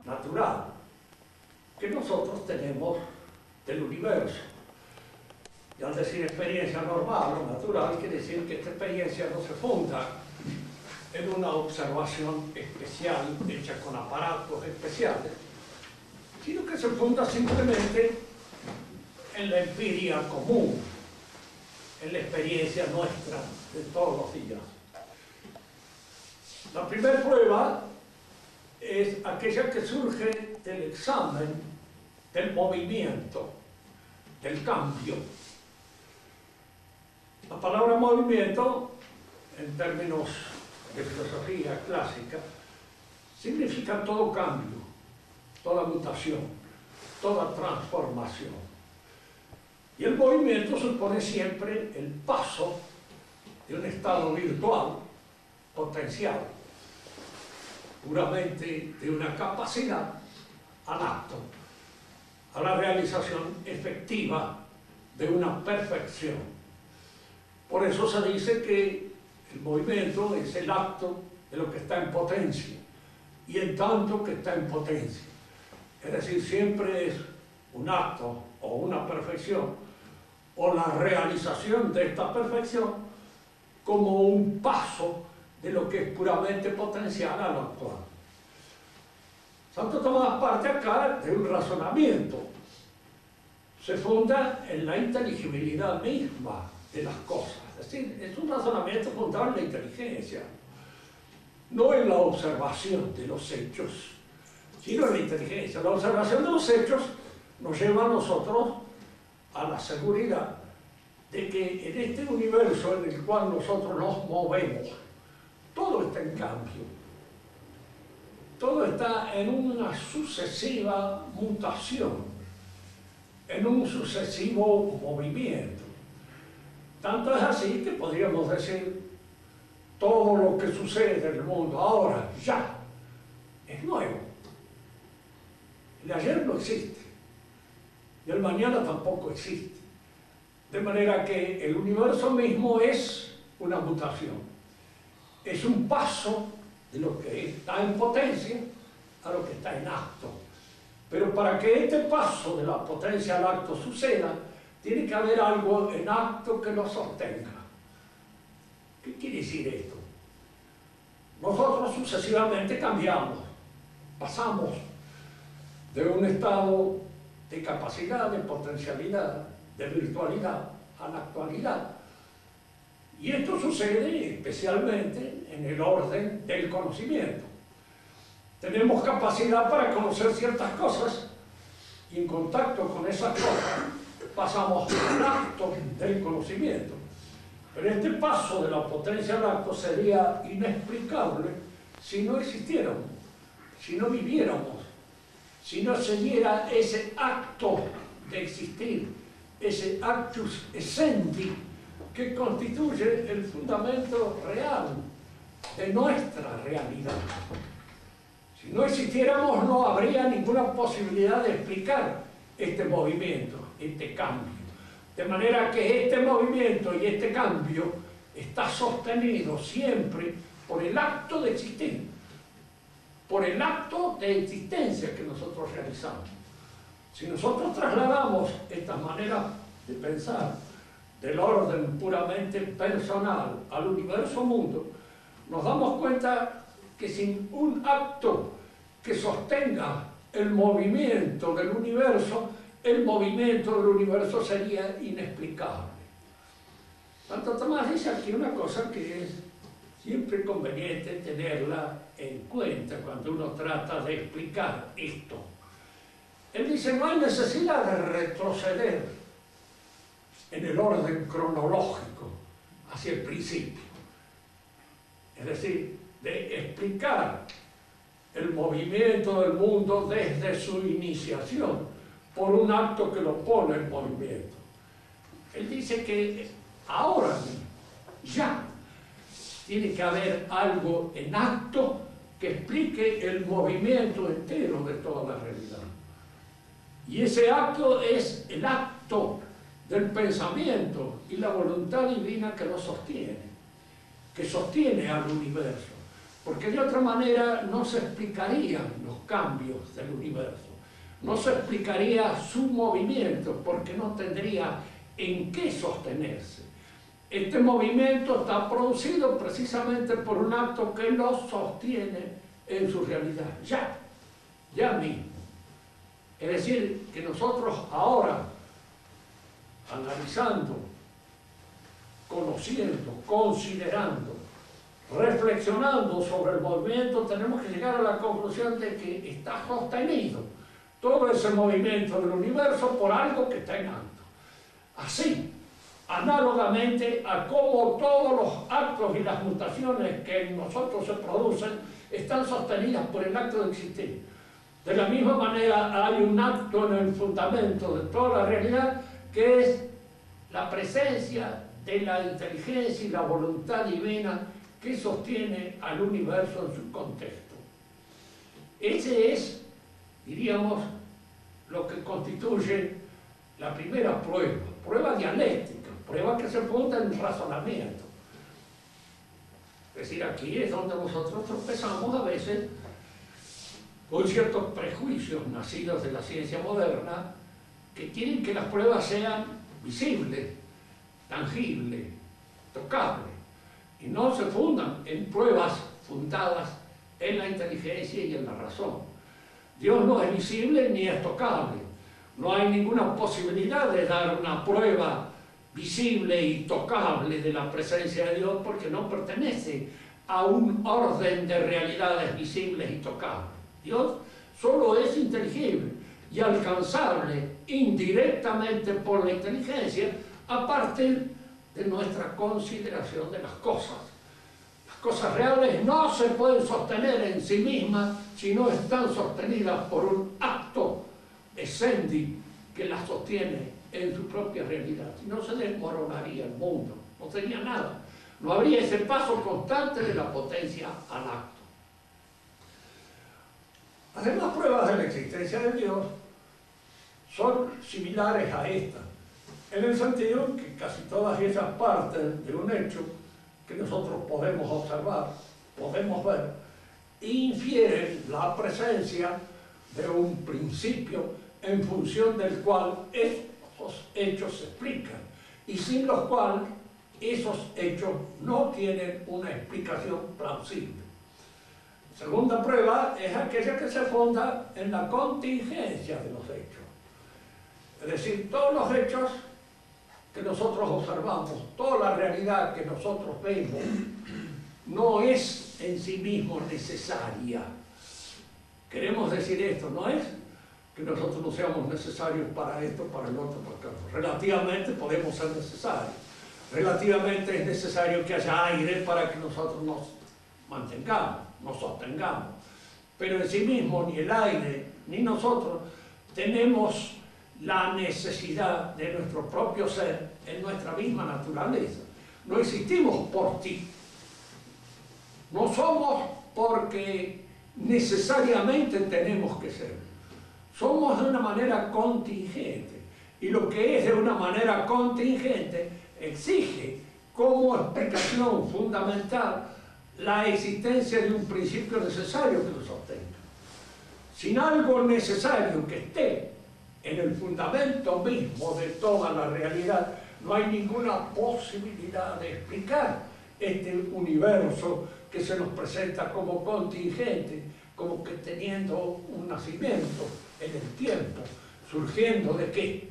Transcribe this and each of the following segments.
natural que nosotros tenemos del universo. Y al decir experiencia normal o natural, quiere decir que esta experiencia no se funda en una observación especial hecha con aparatos especiales, sino que se funda simplemente en la empiria común, en la experiencia nuestra de todos los días. La primera prueba es aquella que surge del examen del movimiento, del cambio. La palabra movimiento, en términos de filosofía clásica, significa todo cambio, toda mutación, toda transformación. Y el movimiento supone siempre el paso de un estado virtual, potencial, puramente de una capacidad al acto, a la realización efectiva de una perfección. Por eso se dice que el movimiento es el acto de lo que está en potencia, y en tanto que está en potencia. Es decir, siempre es un acto o una perfección, o la realización de esta perfección como un paso de lo que es puramente potencial a lo actual. Santo Tomás parte acá de un razonamiento. Se funda en la inteligibilidad misma de las cosas. Es decir, es un razonamiento fundado en la inteligencia, no en la observación de los hechos, sino en la inteligencia. La observación de los hechos nos lleva a nosotros a la seguridad de que en este universo en el cual nosotros nos movemos, todo está en cambio, todo está en una sucesiva mutación, en un sucesivo movimiento. Tanto es así que podríamos decir, todo lo que sucede en el mundo ahora, ya, es nuevo. El ayer no existe, y el mañana tampoco existe. De manera que el universo mismo es una mutación. Es un paso de lo que está en potencia a lo que está en acto. Pero para que este paso de la potencia al acto suceda, tiene que haber algo en acto que lo sostenga. ¿Qué quiere decir esto? Nosotros sucesivamente cambiamos, pasamos de un estado de capacidad, de potencialidad, de virtualidad a la actualidad. Y esto sucede especialmente en el orden del conocimiento. Tenemos capacidad para conocer ciertas cosas y en contacto con esas cosas pasamos al acto del conocimiento. Pero este paso de la potencia al acto sería inexplicable si no existiéramos, si no viviéramos, si no se diera ese acto de existir, ese actus essendi que constituye el fundamento real de nuestra realidad. Si no existiéramos, no habría ninguna posibilidad de explicar este movimiento, este cambio. De manera que este movimiento y este cambio está sostenido siempre por el acto de existir, por el acto de existencia que nosotros realizamos. Si nosotros trasladamos esta manera de pensar del orden puramente personal al universo mundo, nos damos cuenta que sin un acto que sostenga el movimiento del universo, el movimiento del universo sería inexplicable. Santo Tomás dice aquí una cosa que es siempre conveniente tenerla en cuenta cuando uno trata de explicar esto. Él dice, no hay necesidad de retroceder en el orden cronológico hacia el principio. Es decir, de explicar el movimiento del mundo desde su iniciación por un acto que lo pone en movimiento. Él dice que ahora, ya, tiene que haber algo en acto que explique el movimiento entero de toda la realidad. Y ese acto es el acto del pensamiento y la voluntad divina que lo sostiene, que sostiene al universo. porque de otra manera no se explicarían los cambios del universo, no se explicaría su movimiento, porque no tendría en qué sostenerse. Este movimiento está producido precisamente por un acto que lo sostiene en su realidad, ya mismo. Es decir, que nosotros ahora, analizando, conociendo, considerando, reflexionando sobre el movimiento, tenemos que llegar a la conclusión de que está sostenido todo ese movimiento del universo por algo que está en alto. Así, análogamente a cómo todos los actos y las mutaciones que en nosotros se producen están sostenidas por el acto de existir. De la misma manera hay un acto en el fundamento de toda la realidad que es la presencia de la inteligencia y la voluntad divina que sostiene al universo en su contexto. Ese es, diríamos, lo que constituye la primera prueba dialéctica, prueba que se funda en razonamiento. Es decir, aquí es donde nosotros tropezamos a veces con ciertos prejuicios nacidos de la ciencia moderna que quieren que las pruebas sean visibles, tangibles, tocables, y no se fundan en pruebas fundadas en la inteligencia y en la razón. Dios no es visible ni es tocable. No hay ninguna posibilidad de dar una prueba visible y tocable de la presencia de Dios porque no pertenece a un orden de realidades visibles y tocables. Dios solo es inteligible y alcanzable indirectamente por la inteligencia a partir de nuestra consideración de las cosas. Las cosas reales no se pueden sostener en sí mismas si no están sostenidas por un acto essendi que las sostiene en su propia realidad. Si no, se desmoronaría el mundo, no sería nada. No habría ese paso constante de la potencia al acto. Las demás pruebas de la existencia de Dios son similares a esta, en el sentido que casi todas esas partes de un hecho que nosotros podemos observar, podemos ver, infieren la presencia de un principio en función del cual esos hechos se explican y sin los cuales esos hechos no tienen una explicación plausible. La segunda prueba es aquella que se funda en la contingencia de los hechos. Es decir, todos los hechos que nosotros observamos, toda la realidad que nosotros vemos, no es en sí mismo necesaria. Queremos decir esto, no es que nosotros no seamos necesarios para esto, para el otro, para el otro. Relativamente podemos ser necesarios. Relativamente es necesario que haya aire para que nosotros nos mantengamos, nos sostengamos. Pero en sí mismo ni el aire ni nosotros tenemos la necesidad de nuestro propio ser en nuestra misma naturaleza. No existimos por ti. No somos porque necesariamente tenemos que ser. Somos de una manera contingente. Y lo que es de una manera contingente exige como explicación fundamental la existencia de un principio necesario que lo sostenga. Sin algo necesario que esté en el fundamento mismo de toda la realidad, no hay ninguna posibilidad de explicar este universo que se nos presenta como contingente, como que teniendo un nacimiento en el tiempo, surgiendo de qué.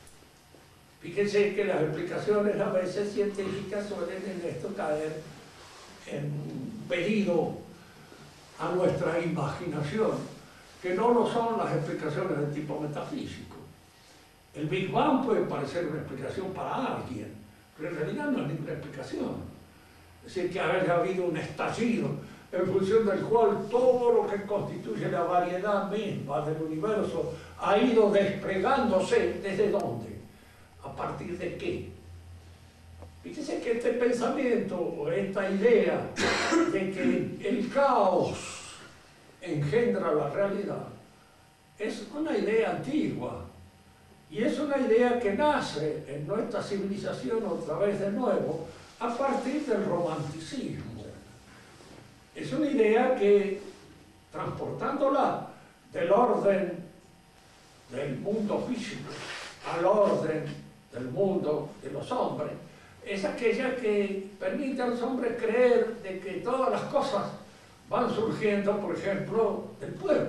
Fíjense que las explicaciones a veces científicas suelen en esto caer en pedido a nuestra imaginación, que no lo son las explicaciones de tipo metafísico. El Big Bang puede parecer una explicación para alguien, pero en realidad no es ninguna explicación. Es decir, que haya habido un estallido en función del cual todo lo que constituye la variedad misma del universo ha ido desplegándose. ¿Desde dónde? ¿A partir de qué? Fíjese que este pensamiento o esta idea de que el caos engendra la realidad es una idea antigua y es una idea que nace en nuestra civilización otra vez de nuevo a partir del romanticismo. Es una idea que, transportándola del orden del mundo físico al orden del mundo de los hombres, es aquella que permite a los hombres creer de que todas las cosas van surgiendo, por ejemplo, del pueblo.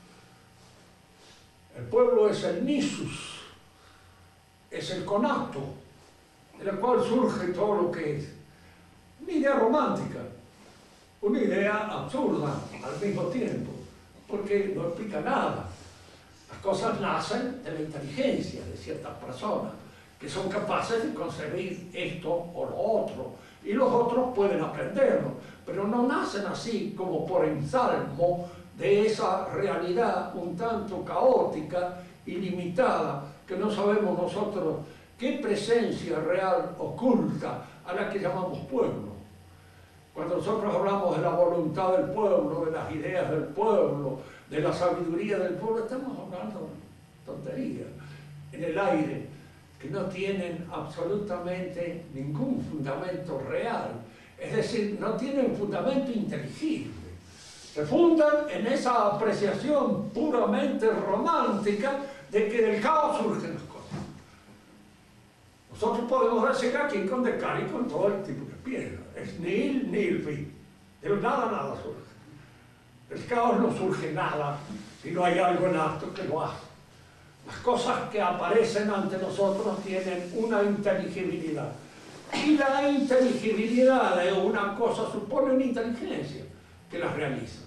El pueblo es el nisus, es el conato, de la cual surge todo lo que es. Una idea romántica, una idea absurda al mismo tiempo, porque no explica nada. Las cosas nacen de la inteligencia de ciertas personas, que son capaces de concebir esto o lo otro, y los otros pueden aprenderlo, pero no nacen así como por ensalmo de esa realidad un tanto caótica y limitada, que no sabemos nosotros qué presencia real oculta a la que llamamos pueblo. Cuando nosotros hablamos de la voluntad del pueblo, de las ideas del pueblo, de la sabiduría del pueblo, estamos hablando tonterías en el aire, que no tienen absolutamente ningún fundamento real, es decir, no tienen fundamento inteligible. Se fundan en esa apreciación puramente romántica de que del caos surgen las cosas. Nosotros podemos decir aquí con Descartes y con todo el tipo de piedra, es nihil nihil fit, de nada nada surge. Del caos no surge nada si no hay algo en acto que lo hace. Las cosas que aparecen ante nosotros tienen una inteligibilidad. Y la inteligibilidad de una cosa supone una inteligencia que las realiza.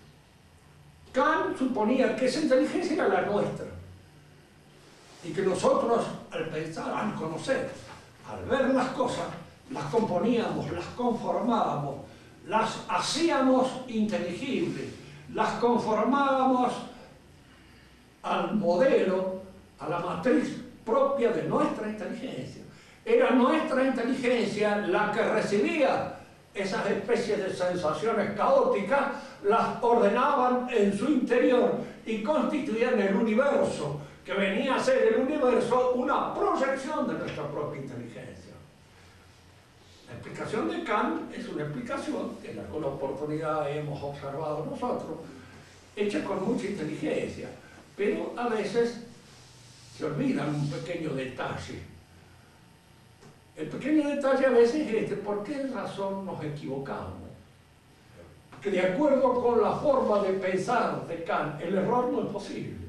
Kant suponía que esa inteligencia era la nuestra. Y que nosotros, al pensar, al conocer, al ver las cosas, las componíamos, las conformábamos, las hacíamos inteligibles, las conformábamos al modelo, a la matriz propia de nuestra inteligencia. Era nuestra inteligencia la que recibía esas especies de sensaciones caóticas, las ordenaban en su interior y constituían el universo, que venía a ser el universo una proyección de nuestra propia inteligencia. La explicación de Kant es una explicación que en alguna oportunidad hemos observado nosotros, hecha con mucha inteligencia, pero a veces se olvidan un pequeño detalle. El pequeño detalle a veces es ¿por qué razón nos equivocamos? Porque de acuerdo con la forma de pensar de Kant, el error no es posible.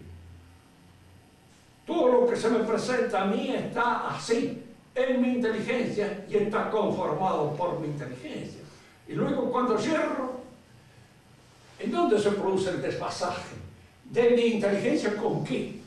Todo lo que se me presenta a mí está así, en mi inteligencia, y está conformado por mi inteligencia. Y luego cuando cierro, ¿en dónde se produce el desfasaje? ¿De mi inteligencia con qué?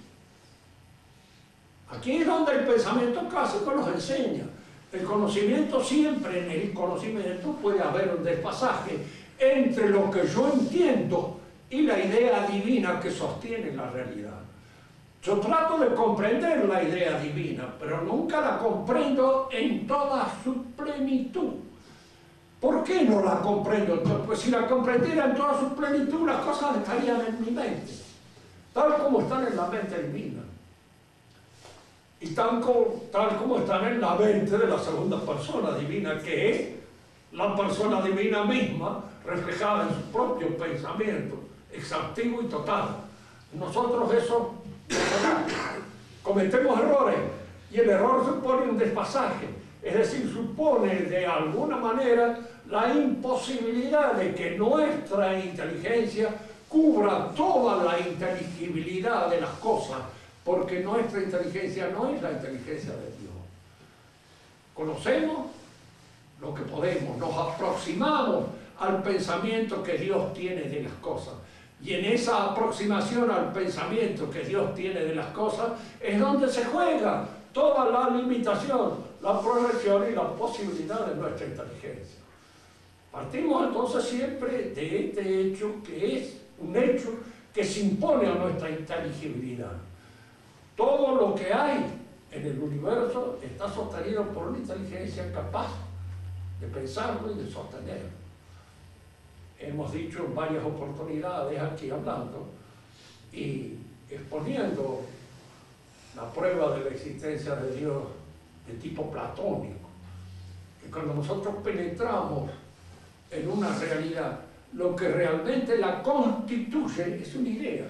Aquí es donde el pensamiento clásico nos enseña. El conocimiento, siempre en el conocimiento puede haber un desfasaje entre lo que yo entiendo y la idea divina que sostiene la realidad. Yo trato de comprender la idea divina, pero nunca la comprendo en toda su plenitud. ¿Por qué no la comprendo? Pues si la comprendiera en toda su plenitud, las cosas estarían en mi mente, tal como están en la mente divina. Y tal como están en la mente de la segunda persona divina, que es la persona divina misma, reflejada en su propio pensamiento, exhaustivo y total. Nosotros eso cometemos errores, y el error supone un desfasaje, es decir, supone de alguna manera la imposibilidad de que nuestra inteligencia cubra toda la inteligibilidad de las cosas, porque nuestra inteligencia no es la inteligencia de Dios. Conocemos lo que podemos, nos aproximamos al pensamiento que Dios tiene de las cosas, y en esa aproximación al pensamiento que Dios tiene de las cosas es donde se juega toda la limitación, la proyección y la posibilidad de nuestra inteligencia. Partimos entonces siempre de este hecho, que es un hecho que se impone a nuestra inteligibilidad. Todo lo que hay en el universo está sostenido por una inteligencia capaz de pensarlo y de sostenerlo. Hemos dicho en varias oportunidades aquí hablando y exponiendo la prueba de la existencia de Dios de tipo platónico, que cuando nosotros penetramos en una realidad, lo que realmente la constituye es una idea.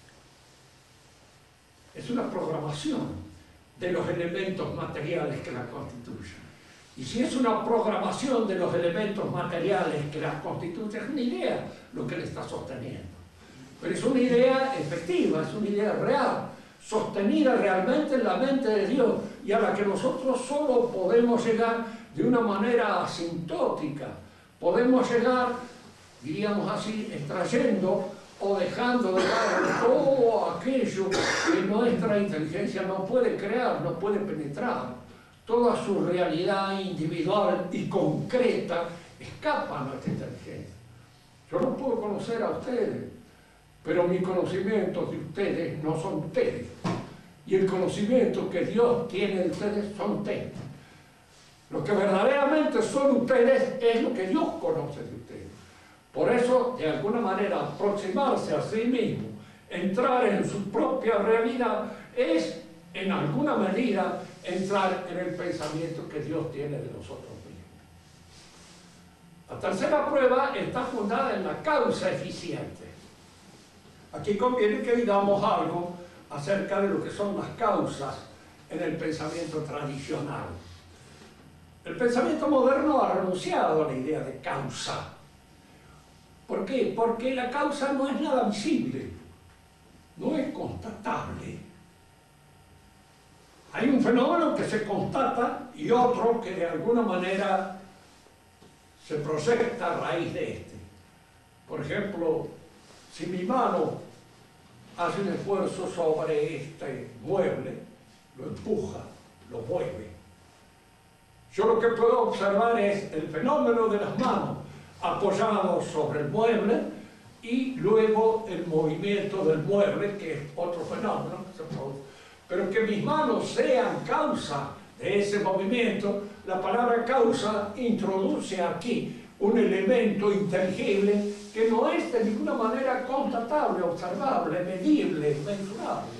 Es una programación de los elementos materiales que la constituyen. Y si es una programación de los elementos materiales que la constituyen, es una idea lo que le está sosteniendo. Pero es una idea efectiva, es una idea real, sostenida realmente en la mente de Dios y a la que nosotros solo podemos llegar de una manera asintótica. Podemos llegar, diríamos así, extrayendo o dejando de lado todo aquello que nuestra inteligencia no puede crear, no puede penetrar. Toda su realidad individual y concreta escapa a nuestra inteligencia. Yo no puedo conocer a ustedes, pero mis conocimientos de ustedes no son ustedes. Y el conocimiento que Dios tiene de ustedes son ustedes. Lo que verdaderamente son ustedes es lo que Dios conoce de ustedes. Por eso, de alguna manera, aproximarse a sí mismo, entrar en su propia realidad, es, en alguna medida, entrar en el pensamiento que Dios tiene de nosotros mismos. La tercera prueba está fundada en la causa eficiente. Aquí conviene que digamos algo acerca de lo que son las causas en el pensamiento tradicional. El pensamiento moderno ha renunciado a la idea de causa. ¿Por qué? Porque la causa no es nada visible, no es constatable. Hay un fenómeno que se constata y otro que de alguna manera se proyecta a raíz de este. Por ejemplo, si mi mano hace un esfuerzo sobre este mueble, lo empuja, lo mueve. Yo lo que puedo observar es el fenómeno de las manos apoyados sobre el mueble y luego el movimiento del mueble, que es otro fenómeno que se produce. Pero que mis manos sean causa de ese movimiento, la palabra causa introduce aquí un elemento inteligible que no es de ninguna manera constatable, observable, medible, mensurable.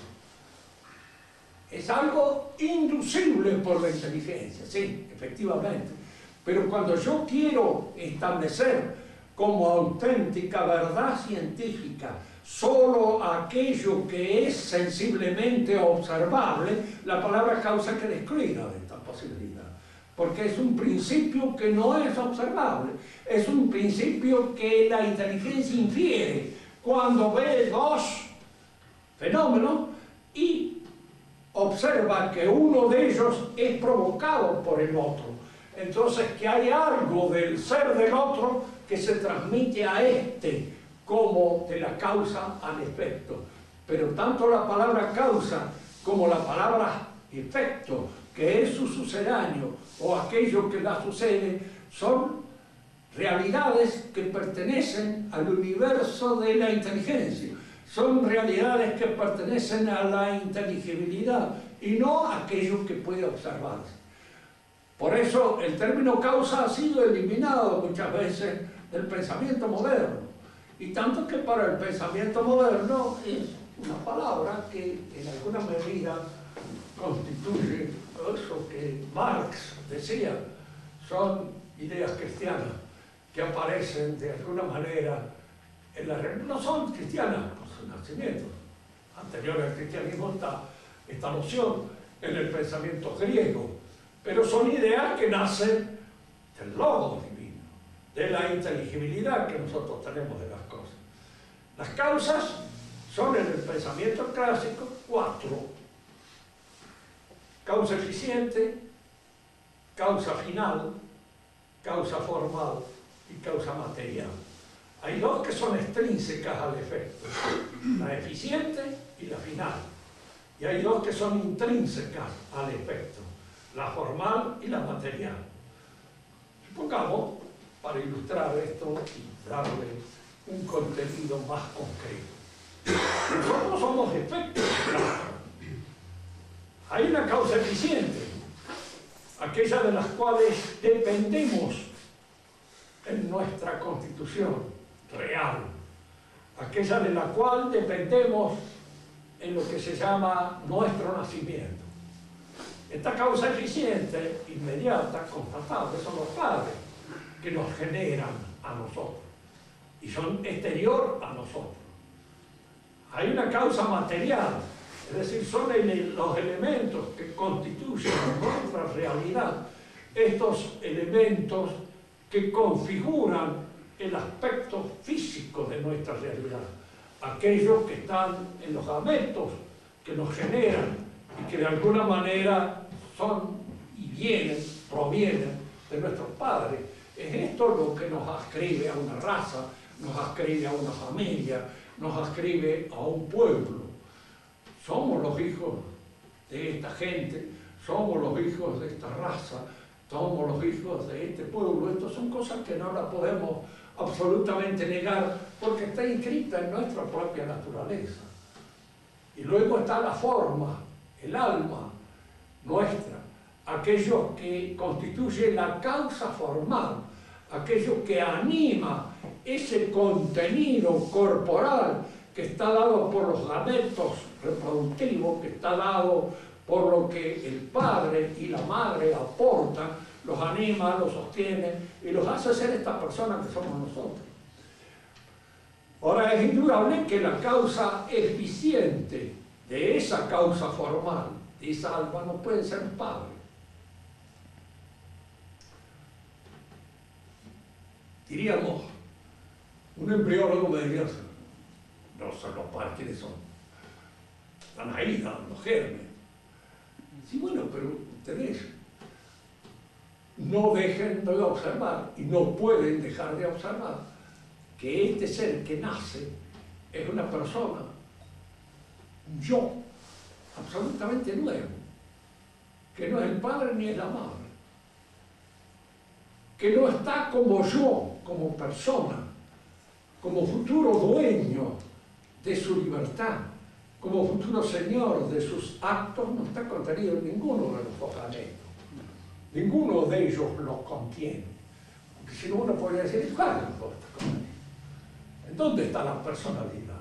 Es algo inducible por la inteligencia, sí, efectivamente. Pero cuando yo quiero establecer como auténtica verdad científica solo aquello que es sensiblemente observable, la palabra causa queda excluida de esta posibilidad. Porque es un principio que no es observable, es un principio que la inteligencia infiere cuando ve dos fenómenos y observa que uno de ellos es provocado por el otro. Entonces que hay algo del ser del otro que se transmite a este como de la causa al efecto. Pero tanto la palabra causa como la palabra efecto, que es su sucedáneo o aquello que la sucede, son realidades que pertenecen al universo de la inteligencia. Son realidades que pertenecen a la inteligibilidad y no a aquello que puede observarse. Por eso el término causa ha sido eliminado muchas veces del pensamiento moderno. Y tanto que para el pensamiento moderno es una palabra que en alguna medida constituye eso que Marx decía, son ideas cristianas que aparecen de alguna manera en la realidad. No son cristianas por su nacimiento. Anterior al cristianismo está esta noción en el pensamiento griego. Pero son ideas que nacen del logos divino, de la inteligibilidad que nosotros tenemos de las cosas. Las causas son en el pensamiento clásico 4. Causa eficiente, causa final, causa formal y causa material. Hay dos que son extrínsecas al efecto, la eficiente y la final. Y hay dos que son intrínsecas al efecto, la formal y la material. Supongamos, para ilustrar esto y darle un contenido más concreto, nosotros somos efectos. Hay una causa eficiente, aquella de las cuales dependemos en nuestra constitución real, aquella de la cual dependemos en lo que se llama nuestro nacimiento. Esta causa eficiente, inmediata, constatable, son los padres que nos generan a nosotros. Y son exterior a nosotros. Hay una causa material, es decir, son los elementos que constituyen nuestra realidad, estos elementos que configuran el aspecto físico de nuestra realidad, aquellos que están en los gametos que nos generan y que de alguna manera son y provienen de nuestros padres. Es esto lo que nos ascribe a una raza, nos ascribe a una familia, nos ascribe a un pueblo. Somos los hijos de esta gente, somos los hijos de esta raza, somos los hijos de este pueblo. Estas son cosas que no las podemos absolutamente negar porque está inscrita en nuestra propia naturaleza. Y luego está la forma, el alma nuestra, aquello que constituye la causa formal, aquello que anima ese contenido corporal que está dado por los gametos reproductivos, que está dado por lo que el padre y la madre aportan, los anima, los sostiene y los hace ser estas personas que somos nosotros. Ahora, es indudable que la causa eficiente de esa causa formal, de esa alma, no puede ser un padre. Diríamos, un embriólogo me diría, no son los padres, ¿quiénes son? Están ahí, los gérmenes. Sí, bueno, pero ustedes no dejen de observar y no pueden dejar de observar que este ser que nace es una persona, un yo, absolutamente nuevo, que no es el padre ni es la madre, que no está como yo, como persona, como futuro dueño de su libertad, como futuro señor de sus actos, no está contenido en ninguno de los dos gametos. Ninguno de ellos los contiene. Porque si no, uno podría decir, ¿cuál es el contenido? ¿En dónde está la personalidad?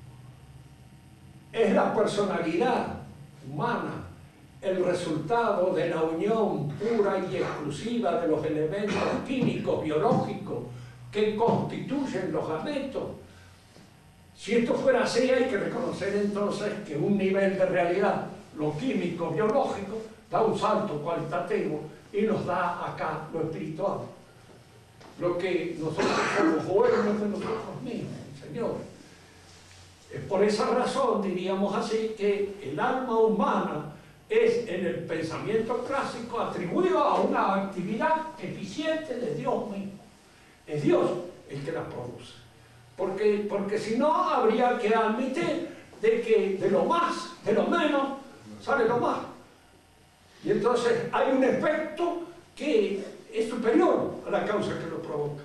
Es la personalidad humana el resultado de la unión pura y exclusiva de los elementos químicos, biológicos, que constituyen los gametos. Si esto fuera así, hay que reconocer entonces que un nivel de realidad, lo químico, biológico, da un salto cualitativo y nos da acá lo espiritual. Lo que nosotros somos dueños de nosotros mismos, Señor. Es por esa razón, diríamos así, que el alma humana es en el pensamiento clásico atribuido a una actividad eficiente de Dios mismo. Es Dios el que la produce. Porque si no, habría que admitir de que de lo más, de lo menos, sale lo más. Y entonces hay un efecto que es superior a la causa que lo provoca.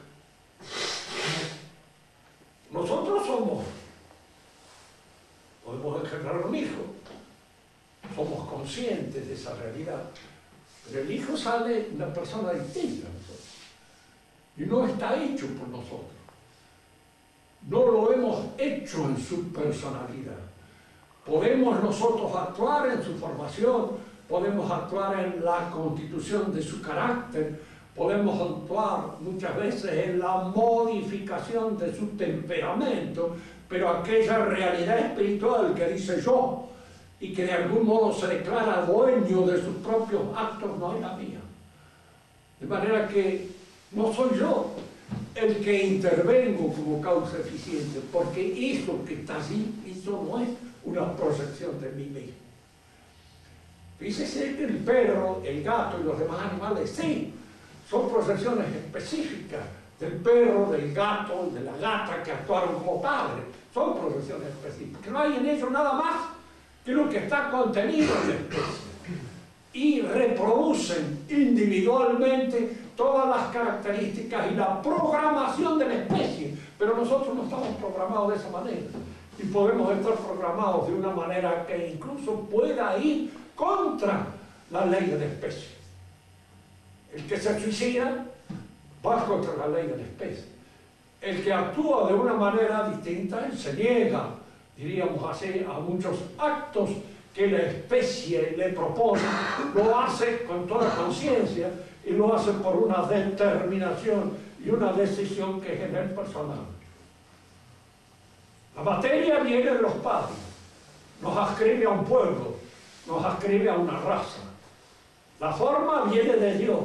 Nosotros podemos engendrar un hijo, somos conscientes de esa realidad, pero el hijo sale una persona distinta a nosotros y no está hecho por nosotros. No lo hemos hecho en su personalidad. Podemos nosotros actuar en su formación, podemos actuar en la constitución de su carácter, podemos actuar muchas veces en la modificación de su temperamento, pero aquella realidad espiritual que dice yo y que de algún modo se declara dueño de sus propios actos no es la mía. De manera que no soy yo el que intervengo como causa eficiente, porque eso que está allí, eso no es una proyección de mí mismo. Fíjese que el perro, el gato y los demás animales, sí, son proyecciones específicas del perro, del gato y de la gata que actuaron como padres. Son proyecciones específicas. No hay en ellos nada más que lo que está contenido en la especie. Y reproducen individualmente todas las características y la programación de la especie. Pero nosotros no estamos programados de esa manera. Y podemos estar programados de una manera que incluso pueda ir contra la ley de la especie. El que se suicida va contra la ley de la especie. El que actúa de una manera distinta, él se niega, diríamos así, a muchos actos que la especie le propone, lo hace con toda conciencia y lo hace por una determinación y una decisión que es en él personal. La materia viene de los padres, nos ascribe a un pueblo, nos ascribe a una raza. La forma viene de Dios.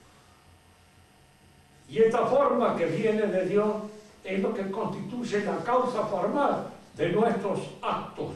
Y esta forma que viene de Dios es lo que constituye la causa formal de nuestros actos.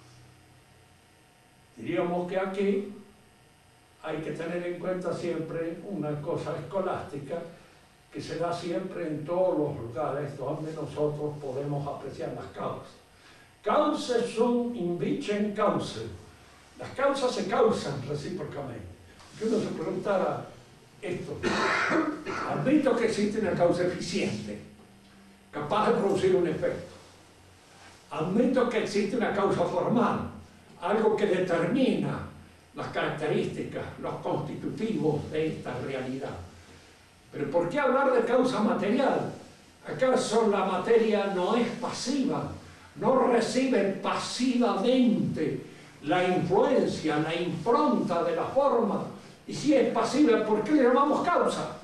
Diríamos que aquí hay que tener en cuenta siempre una cosa escolástica que se da siempre en todos los lugares donde nosotros podemos apreciar las causas. Causa sunt invicem causa. Las causas se causan recíprocamente. Que uno se preguntara esto. Admito que existe una causa eficiente, capaz de producir un efecto. Admito que existe una causa formal, algo que determina las características, los constitutivos de esta realidad. Pero ¿por qué hablar de causa material? ¿Acaso la materia no es pasiva? ¿No recibe pasivamente la influencia, la impronta de la forma? Y si es pasiva, ¿por qué le llamamos causa?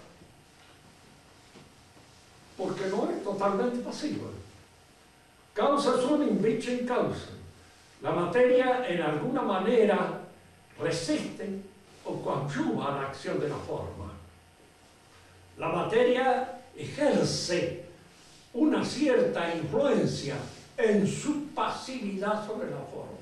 Porque no es totalmente pasiva. Causa sunt invicem causa. La materia en alguna manera resiste o coadyuva a la acción de la forma. La materia ejerce una cierta influencia en su pasividad sobre la forma.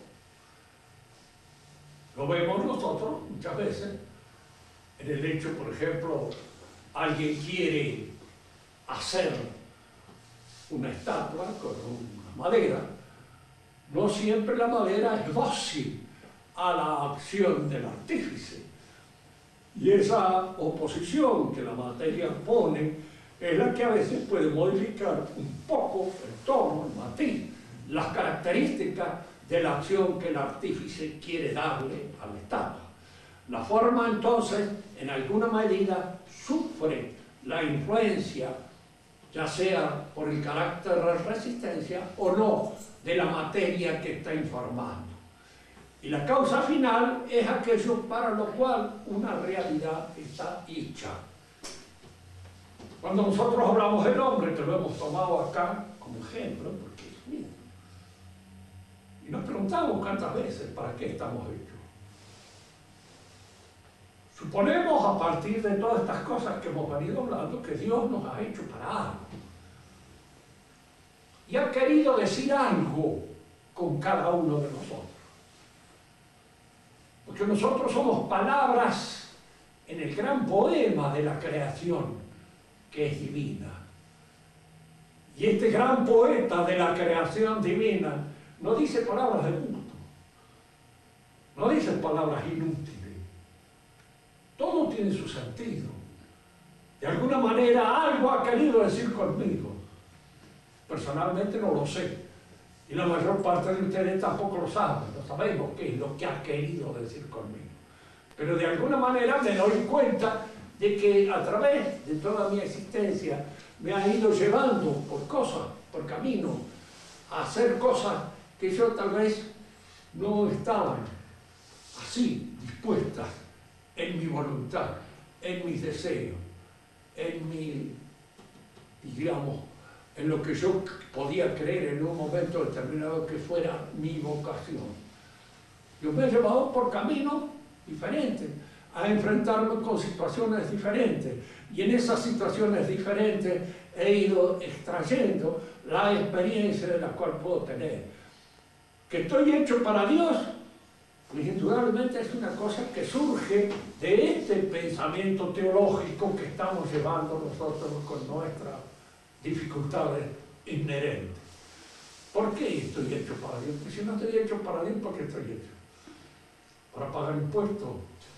Lo vemos nosotros muchas veces en el hecho, por ejemplo, alguien quiere hacer una estatua con una madera, no siempre la madera es dócil a la acción del artífice. Y esa oposición que la materia pone es la que a veces puede modificar un poco el tono, el matiz, las características de la acción que el artífice quiere darle a la estatua. La forma entonces, en alguna medida, sufre la influencia, ya sea por el carácter de resistencia o no, de la materia que está informando. Y la causa final es aquello para lo cual una realidad está hecha. Cuando nosotros hablamos del hombre, que lo hemos tomado acá como ejemplo, porque es mío, y nos preguntamos cuántas veces para qué estamos hechos. Suponemos a partir de todas estas cosas que hemos venido hablando que Dios nos ha hecho para algo. Y ha querido decir algo con cada uno de nosotros. Porque nosotros somos palabras en el gran poema de la creación, que es divina. Y este gran poeta de la creación divina no dice palabras de gusto, no dice palabras inútiles. Todo tiene su sentido. De alguna manera algo ha querido decir conmigo. Personalmente no lo sé. Y la mayor parte de ustedes tampoco lo saben, no sabemos qué es lo que ha querido decir conmigo. Pero de alguna manera me doy cuenta de que a través de toda mi existencia me ha ido llevando por cosas, por caminos, a hacer cosas que yo tal vez no estaban así dispuestas en mi voluntad, en mis deseos, en mi, digamos, en lo que yo podía creer en un momento determinado que fuera mi vocación. Yo me he llevado por caminos diferentes, a enfrentarme con situaciones diferentes, y en esas situaciones diferentes he ido extrayendo la experiencia de la cual puedo tener. Que estoy hecho para Dios, pues indudablemente es una cosa que surge de este pensamiento teológico que estamos llevando nosotros con nuestras dificultades inherentes. ¿Por qué estoy hecho para Dios? Pues si no estoy hecho para Dios, ¿por qué estoy hecho? Para pagar impuestos,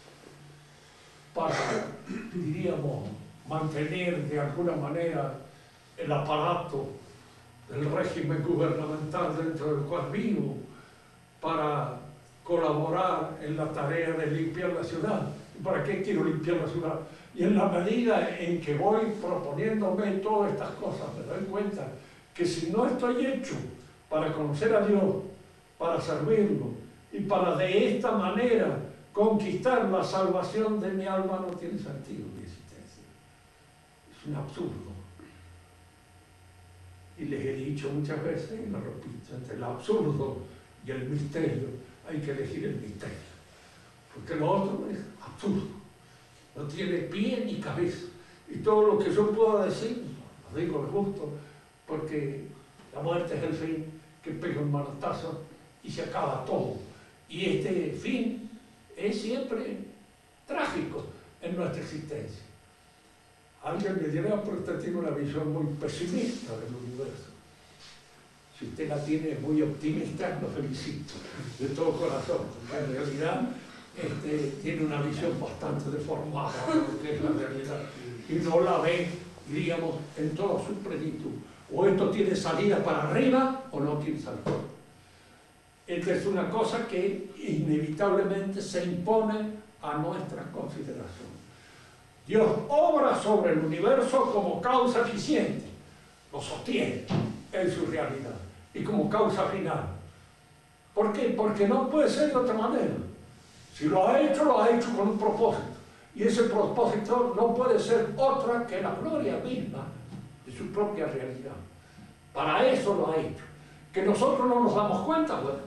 para, diríamos, mantener de alguna manera el aparato del régimen gubernamental dentro del cual vivo, para colaborar en la tarea de limpiar la ciudad. ¿Para qué quiero limpiar la ciudad? Y en la medida en que voy proponiéndome todas estas cosas, me doy cuenta que si no estoy hecho para conocer a Dios, para servirlo, y para de esta manera conquistar la salvación de mi alma, no tiene sentido mi existencia. Es un absurdo. Y les he dicho muchas veces, y lo repito, entre el absurdo y el misterio hay que elegir el misterio, porque lo otro es absurdo, no tiene pie ni cabeza. Y todo lo que yo pueda decir, lo digo de gusto, porque la muerte es el fin que pega un manotazo y se acaba todo. Y este fin es siempre trágico en nuestra existencia. Alguien me dirá, pero usted tiene una visión muy pesimista del universo. Si usted la tiene muy optimista, lo felicito de todo corazón, porque en realidad tiene una visión bastante deformada de lo que es la realidad y no la ve, diríamos, en toda su plenitud. O esto tiene salida para arriba o no tiene salida. Esta es una cosa que inevitablemente se impone a nuestra consideración. Dios obra sobre el universo como causa eficiente, lo sostiene en su realidad y como causa final. ¿Por qué? Porque no puede ser de otra manera. Si lo ha hecho con un propósito. Y ese propósito no puede ser otra que la gloria misma de su propia realidad. Para eso lo ha hecho. Que nosotros no nos damos cuenta, bueno.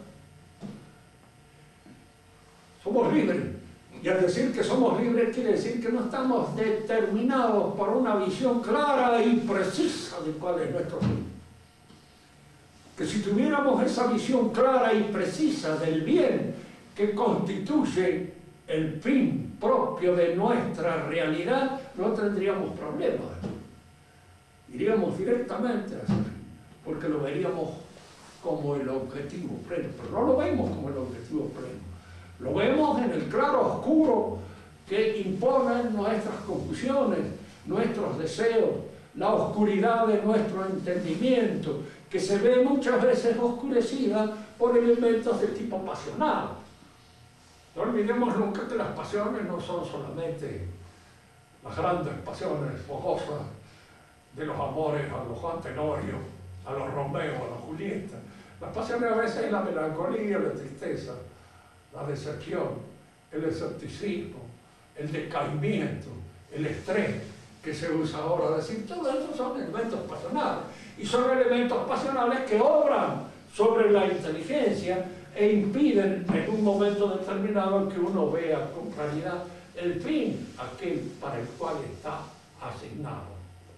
Somos libres. Y al decir que somos libres quiere decir que no estamos determinados por una visión clara y precisa de cuál es nuestro fin. Que si tuviéramos esa visión clara y precisa del bien que constituye el fin propio de nuestra realidad, no tendríamos problemas. Iríamos directamente a ese fin, porque lo veríamos como el objetivo pleno, pero no lo vemos como el objetivo pleno. Lo vemos en el claro oscuro que imponen nuestras confusiones, nuestros deseos, la oscuridad de nuestro entendimiento, que se ve muchas veces oscurecida por elementos de tipo pasional. No olvidemos nunca que las pasiones no son solamente las grandes pasiones fogosas de los amores a los Juan Tenorio, a los Romeo, a los Julieta. Las pasiones a veces es la melancolía, la tristeza, la decepción, el escepticismo, el decaimiento, el estrés que se usa ahora. Decir, todo esto son elementos pasionales. Y son elementos pasionales que obran sobre la inteligencia e impiden en un momento determinado que uno vea con claridad el fin, aquel para el cual está asignado.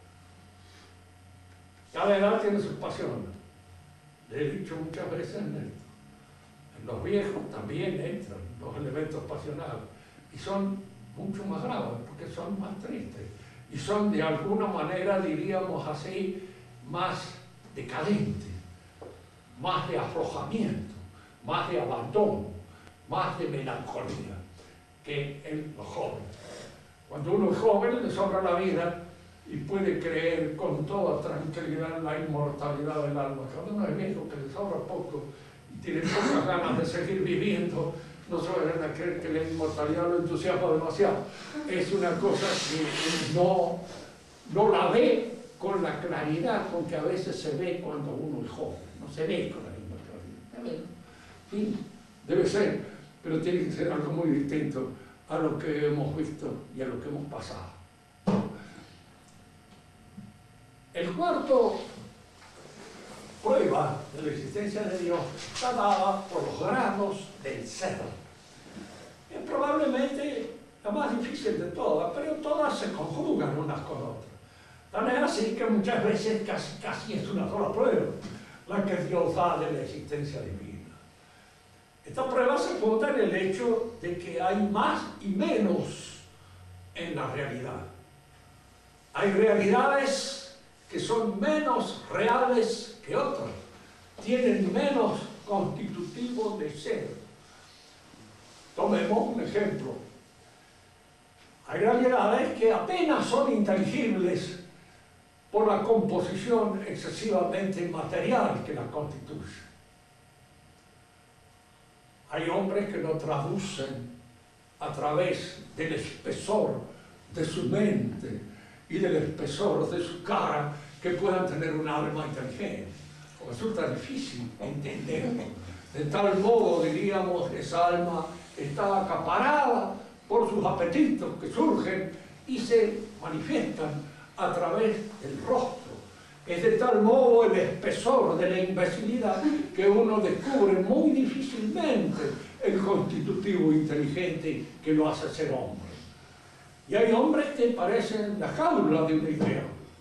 Cada edad tiene sus pasiones. Le he dicho muchas veces en esto. En los viejos también entran los elementos pasionales y son mucho más graves porque son más tristes y son de alguna manera, diríamos así, más decadentes, más de aflojamiento, más de abandono, más de melancolía que en los jóvenes. Cuando uno es joven le sobra la vida y puede creer con toda tranquilidad en la inmortalidad del alma. Cuando uno es viejo que le sobra poco y tiene pocas ganas de seguir viviendo, no se vayan a creer que la inmortalidad lo entusiasma demasiado. Es una cosa que no la ve con la claridad con que a veces se ve cuando uno es joven. No se ve con la misma claridad. Sí, debe ser, pero tiene que ser algo muy distinto a lo que hemos visto y a lo que hemos pasado. El cuarto prueba de la existencia de Dios está dada por los grados del ser. Es probablemente la más difícil de todas, pero todas se conjugan unas con otras. Tan es así que muchas veces casi es una sola prueba la que Dios da de la existencia divina. Esta prueba se funda en el hecho de que hay más y menos en la realidad. Hay realidades que son menos reales que otras, tienen menos constitutivo de ser. Tomemos un ejemplo. Hay realidades que apenas son inteligibles por la composición excesivamente material que la constituye. Hay hombres que no traducen a través del espesor de su mente y del espesor de su cara que puedan tener un alma inteligente. Resulta difícil entenderlo. De tal modo, diríamos, esa alma está acaparada por sus apetitos que surgen y se manifiestan a través del rostro Es de tal modo el espesor de la imbecilidad que uno descubre muy difícilmente el constitutivo inteligente que lo hace ser hombre. Y hay hombres que parecen la jaula de una idea,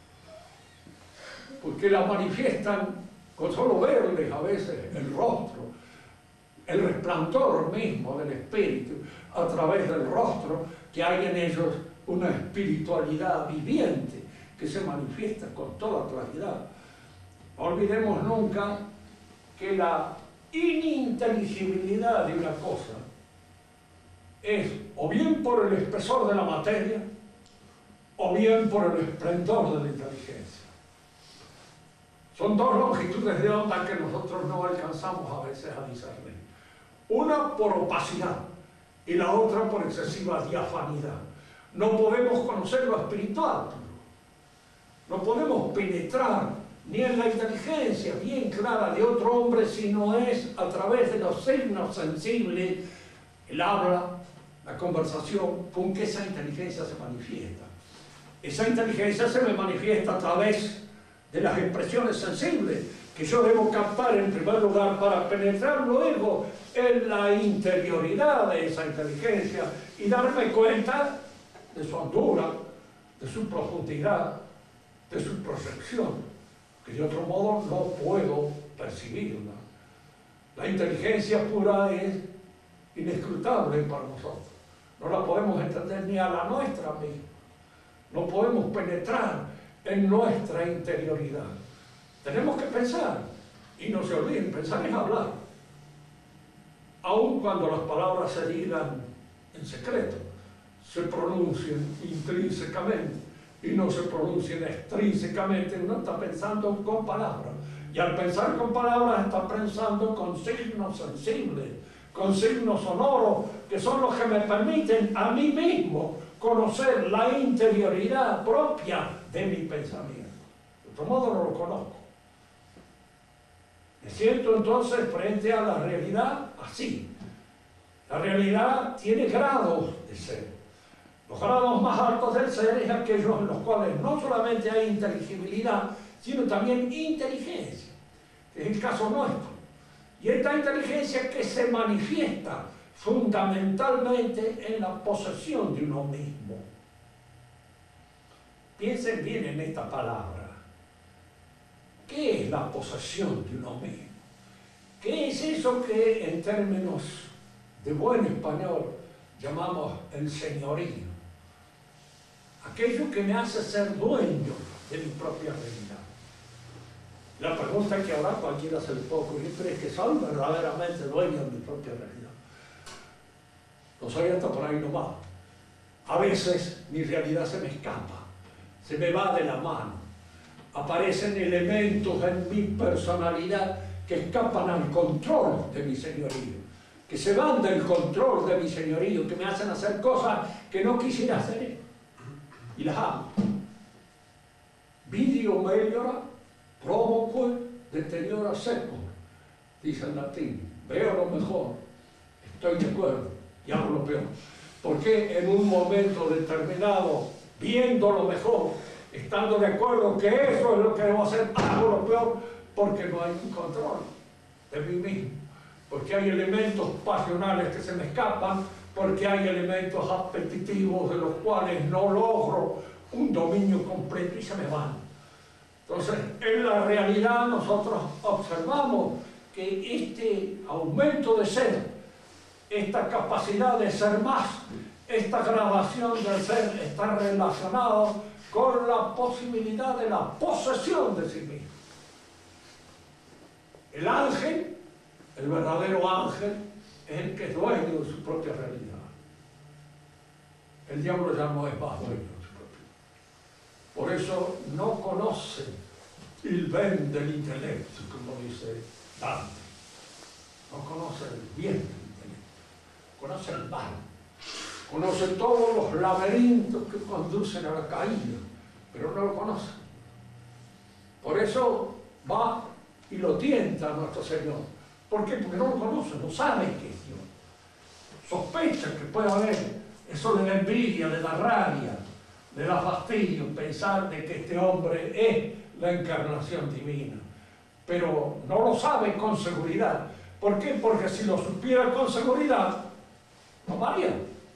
porque la manifiestan con solo verles a veces el rostro, el resplandor mismo del espíritu, a través del rostro, que hay en ellos una espiritualidad viviente que se manifiesta con toda claridad. No olvidemos nunca que la ininteligibilidad de una cosa es o bien por el espesor de la materia o bien por el esplendor de la inteligencia. Son dos longitudes de onda que nosotros no alcanzamos a veces a discernir. Una por opacidad y la otra por excesiva diafanidad. No podemos conocer lo espiritual, no podemos penetrar ni en la inteligencia bien clara de otro hombre si no es a través de los signos sensibles, el habla, la conversación, con que esa inteligencia se manifiesta. Esa inteligencia se me manifiesta a través de las expresiones sensibles que yo debo captar en primer lugar para penetrar luego en la interioridad de esa inteligencia y darme cuenta de su hondura, de su profundidad, de su proyección, que de otro modo no puedo percibirla. La inteligencia pura es inescrutable para nosotros. No la podemos entender ni a la nuestra misma. No podemos penetrar en nuestra interioridad. Tenemos que pensar, y no se olviden, pensar es hablar. Aun cuando las palabras se digan en secreto, se pronuncien intrínsecamente y no se pronuncien extrínsecamente. Uno está pensando con palabras, y al pensar con palabras está pensando con signos sensibles, con signos sonoros, que son los que me permiten a mí mismo conocer la interioridad propia de mi pensamiento. De otro modo no lo conozco. Me siento entonces frente a la realidad así. La realidad tiene grados de ser. Los grados más altos del ser es aquellos en los cuales no solamente hay inteligibilidad, sino también inteligencia, que es el caso nuestro. Y esta inteligencia que se manifiesta fundamentalmente en la posesión de uno mismo. Piensen bien en esta palabra. ¿Qué es la posesión de uno mismo? ¿Qué es eso que en términos de buen español llamamos el señorío? Aquello que me hace ser dueño de mi propia realidad. La pregunta que ahora cualquiera se le puede ocurrir es que soy verdaderamente dueño de mi propia realidad. No soy hasta por ahí nomás. A veces mi realidad se me escapa, se me va de la mano. Aparecen elementos en mi personalidad que escapan al control de mi señorío, que se van del control de mi señorío, que me hacen hacer cosas que no quisiera hacer. Y las hago. Video meliora, provoque, deteriora secum, dice en latín. Veo lo mejor, estoy de acuerdo, y hago lo peor. Porque en un momento determinado, viendo lo mejor, estando de acuerdo que eso es lo que debo hacer, hago lo peor, porque no hay un control de mí mismo. Porque hay elementos pasionales que se me escapan, porque hay elementos apetitivos de los cuales no logro un dominio completo y se me van. Entonces, en la realidad nosotros observamos que este aumento de ser, esta capacidad de ser más, esta gradación del ser está relacionado con la posibilidad de la posesión de sí mismo. El ángel, el verdadero ángel, es el que es dueño de su propia realidad. El diablo ya no es más dueño de su propia. Por eso no conoce el bien del intelecto, como dice Dante. No conoce el bien del intelecto, conoce el mal. Conoce todos los laberintos que conducen a la caída, pero no lo conoce. Por eso va y lo tienta a nuestro Señor. ¿Por qué? Porque no lo conoce, no sabe qué es Dios. Sospecha que puede haber. Eso le da rabia, le da fastidio pensar de que este hombre es la encarnación divina, pero no lo sabe con seguridad. ¿Por qué? Porque si lo supiera con seguridad, no varía.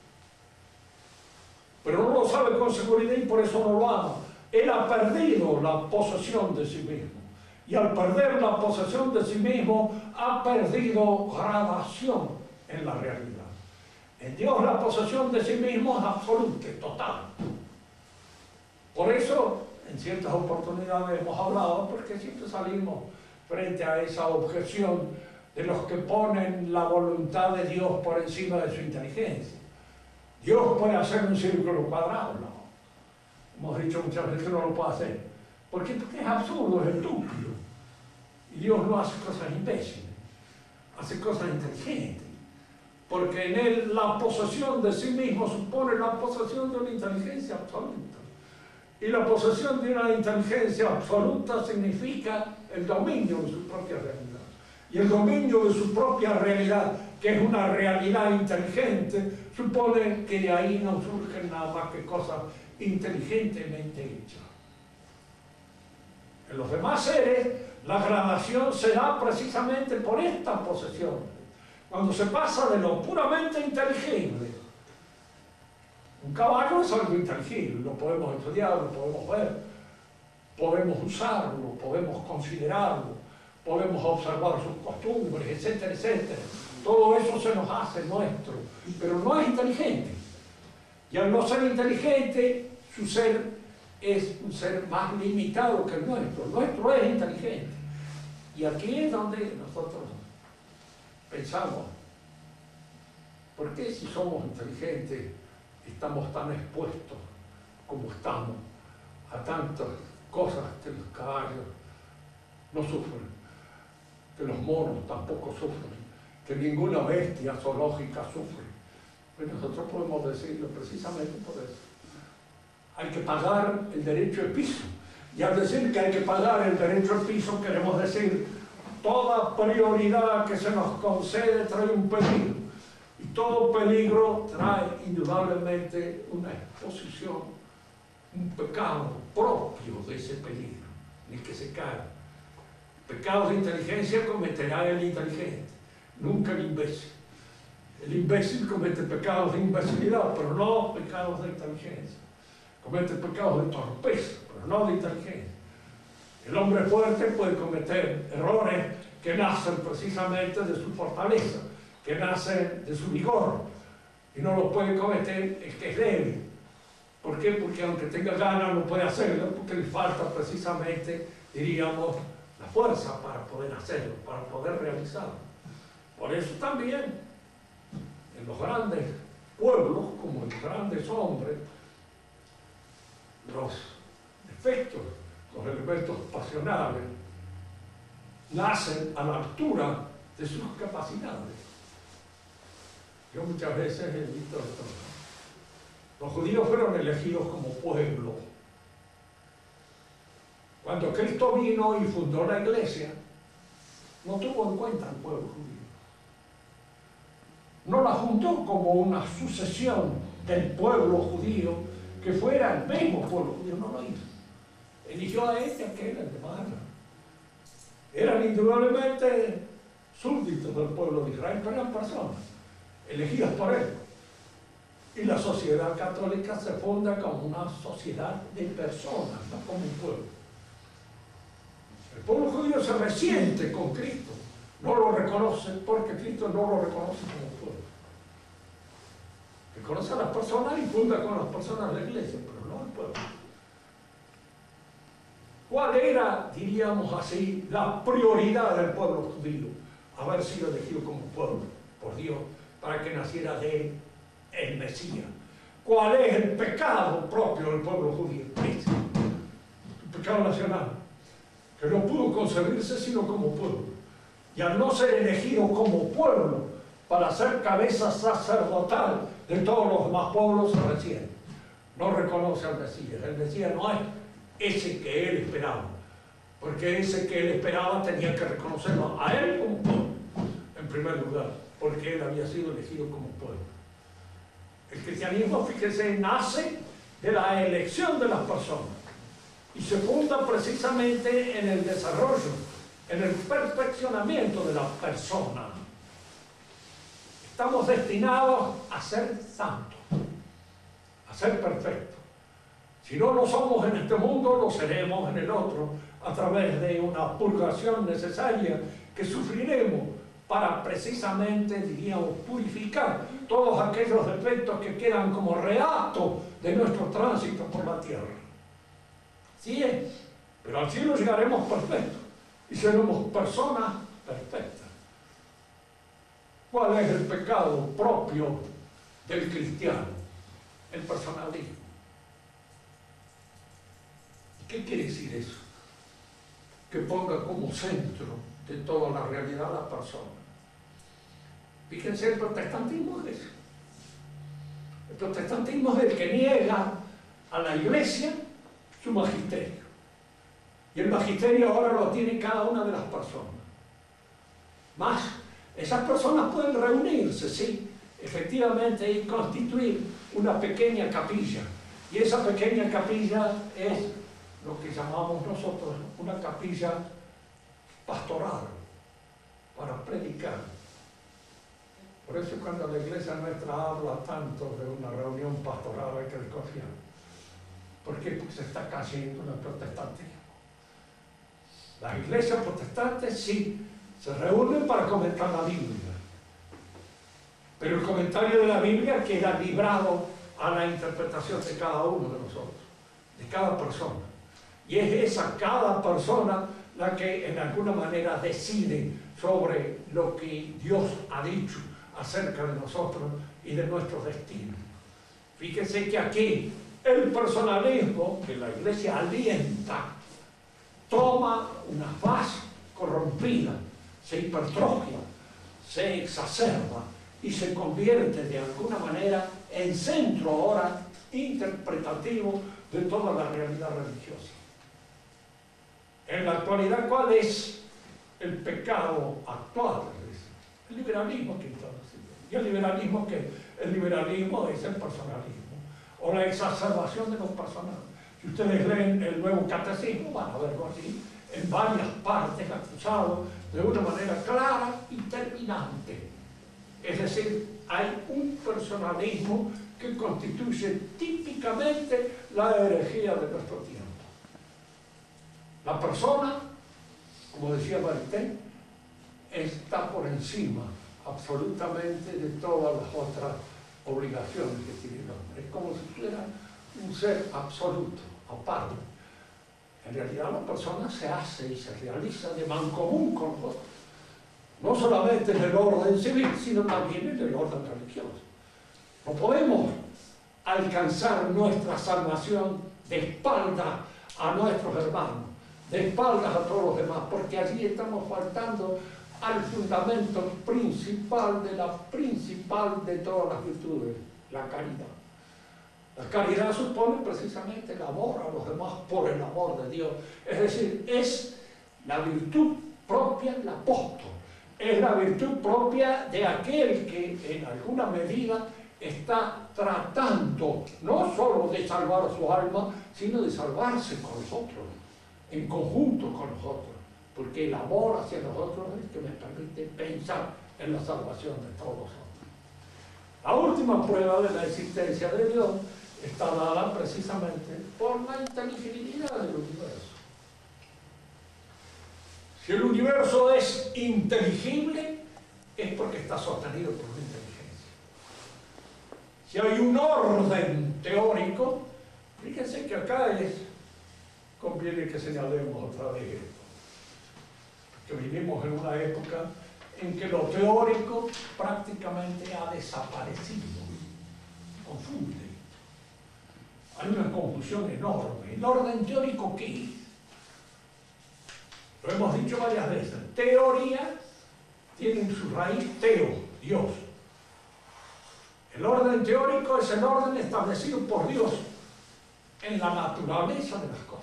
Pero no lo sabe con seguridad y por eso no lo ama. Él ha perdido la posesión de sí mismo. Y al perder la posesión de sí mismo, ha perdido gradación en la realidad. En Dios la posesión de sí mismo es absoluta, total. Por eso, en ciertas oportunidades hemos hablado, porque siempre salimos frente a esa objeción de los que ponen la voluntad de Dios por encima de su inteligencia. Dios puede hacer un círculo cuadrado, ¿no? Hemos dicho muchas veces que no lo puede hacer. ¿Por qué? Porque es absurdo, es estúpido. Y Dios no hace cosas imbéciles, hace cosas inteligentes. Porque en Él la posesión de sí mismo supone la posesión de una inteligencia absoluta. Y la posesión de una inteligencia absoluta significa el dominio de su propia realidad. Y el dominio de su propia realidad, que es una realidad inteligente, supone que de ahí no surgen nada más que cosas inteligentemente hechas. En los demás seres, la gradación se da precisamente por esta posesión. Cuando se pasa de lo puramente inteligible. Un caballo es algo inteligible, lo podemos estudiar, lo podemos ver, podemos usarlo, podemos considerarlo, podemos observar sus costumbres, etcétera, etcétera. Todo eso se nos hace nuestro, pero no es inteligente. Y al no ser inteligente, su ser es un ser más limitado que el nuestro. El nuestro es inteligente. Y aquí es donde nosotros pensamos, ¿por qué si somos inteligentes estamos tan expuestos como estamos a tantas cosas que los caballos no sufren, que los monos tampoco sufren, que ninguna bestia zoológica sufre? Pues nosotros podemos decirlo precisamente por eso. Hay que pagar el derecho al piso. Y al decir que hay que pagar el derecho al piso, queremos decir toda prioridad que se nos concede trae un peligro. Y todo peligro trae indudablemente una exposición, un pecado propio de ese peligro, en el que se cae. Pecados de inteligencia cometerá el inteligente, nunca el imbécil. El imbécil comete pecados de imbecilidad, pero no pecados de inteligencia. Comete pecados de torpeza, pero no de inteligencia. El hombre fuerte puede cometer errores que nacen precisamente de su fortaleza, que nacen de su vigor, y no lo puede cometer el que es débil. ¿Por qué? Porque aunque tenga ganas no puede hacerlo, porque le falta precisamente, diríamos, la fuerza para poder hacerlo, para poder realizarlo. Por eso también, en los grandes pueblos, como en los grandes hombres, los defectos, los elementos pasionales, nacen a la altura de sus capacidades. Yo muchas veces he visto esto. Los judíos fueron elegidos como pueblo. Cuando Cristo vino y fundó la iglesia, no tuvo en cuenta al pueblo judío. No la juntó como una sucesión del pueblo judío que fuera el mismo pueblo judío, no lo hizo. Eligió a este, a aquel, el demás. Eran indudablemente súbditos del pueblo de Israel, pero eran personas elegidas por él. Y la sociedad católica se funda como una sociedad de personas, no como un pueblo. El pueblo judío se resiente con Cristo, no lo reconoce porque Cristo no lo reconoce como pueblo. Reconoce a las personas y funda con las personas la iglesia, pero no el pueblo. ¿Cuál era, diríamos así, la prioridad del pueblo judío? Haber sido elegido como pueblo por Dios para que naciera de él el Mesías. ¿Cuál es el pecado propio del pueblo judío? Ese, el pecado nacional, que no pudo concebirse sino como pueblo. Y al no ser elegido como pueblo para ser cabeza sacerdotal de todos los demás pueblos, se resiente. No reconoce al Mesías. El Mesías no es ese que él esperaba, porque ese que él esperaba tenía que reconocerlo a él como pueblo, en primer lugar, porque él había sido elegido como pueblo. El cristianismo, fíjese, nace de la elección de las personas y se funda precisamente en el desarrollo, en el perfeccionamiento de la persona. Estamos destinados a ser santos, a ser perfectos. Si no lo somos en este mundo, lo seremos en el otro, a través de una purgación necesaria que sufriremos para precisamente, diríamos, purificar todos aquellos defectos que quedan como reato de nuestro tránsito por la tierra. Sí es, pero al cielo llegaremos perfectos y seremos personas perfectas. ¿Cuál es el pecado propio del cristiano? El personalismo. ¿Qué quiere decir eso? Que ponga como centro de toda la realidad a la persona. Fíjense, el protestantismo es eso. El protestantismo es el que niega a la iglesia su magisterio. Y el magisterio ahora lo tiene cada una de las personas. Más, esas personas pueden reunirse, sí, efectivamente, y constituir una pequeña capilla. Y esa pequeña capilla es lo que llamamos nosotros una capilla pastoral, para predicar. Por eso cuando la iglesia nuestra habla tanto de una reunión pastoral hay que desconfiar. ¿Por qué? Porque se está cayendo en el protestantismo. Las iglesias protestantes sí se reúnen para comentar la Biblia, pero el comentario de la Biblia queda librado a la interpretación de cada uno de nosotros, de cada persona. Y es esa cada persona la que en alguna manera decide sobre lo que Dios ha dicho acerca de nosotros y de nuestro destino. Fíjense que aquí el personalismo que la iglesia alienta toma una faz corrompida, se hipertrofia, se exacerba y se convierte de alguna manera en centro ahora interpretativo de toda la realidad religiosa. En la actualidad, ¿cuál es el pecado actual? El liberalismo que estamos haciendo. ¿Y el liberalismo qué? El liberalismo es el personalismo, o la exacerbación de los personales. Si ustedes leen el Nuevo Catecismo, van a verlo así, en varias partes acusado de una manera clara y terminante. Es decir, hay un personalismo que constituye típicamente la herejía de nuestro tiempo. La persona, como decía Maritain, está por encima absolutamente de todas las otras obligaciones que tiene el hombre. Es como si fuera un ser absoluto, aparte. En realidad la persona se hace y se realiza de mancomún con los otros. No solamente en el orden civil, sino también en el orden religioso. No podemos alcanzar nuestra salvación de espaldas a nuestros hermanos, de espaldas a todos los demás, porque allí estamos faltando al fundamento principal de todas las virtudes, la caridad. La caridad supone precisamente el amor a los demás por el amor de Dios. Es decir, es la virtud propia del apóstol, es la virtud propia de aquel que en alguna medida está tratando no solo de salvar su alma, sino de salvarse con los otros, en conjunto con los otros, porque el amor hacia nosotros es el que me permite pensar en la salvación de todos nosotros. La última prueba de la existencia de Dios está dada precisamente por la inteligibilidad del universo. Si el universo es inteligible, es porque está sostenido por una inteligencia. Si hay un orden teórico, fíjense que acá conviene que señalemos otra vez esto, que vivimos en una época en que lo teórico prácticamente ha desaparecido, confunde. Hay una confusión enorme. ¿El orden teórico qué es? Lo hemos dicho varias veces. Teoría tiene en su raíz teo, Dios. El orden teórico es el orden establecido por Dios en la naturaleza de las cosas.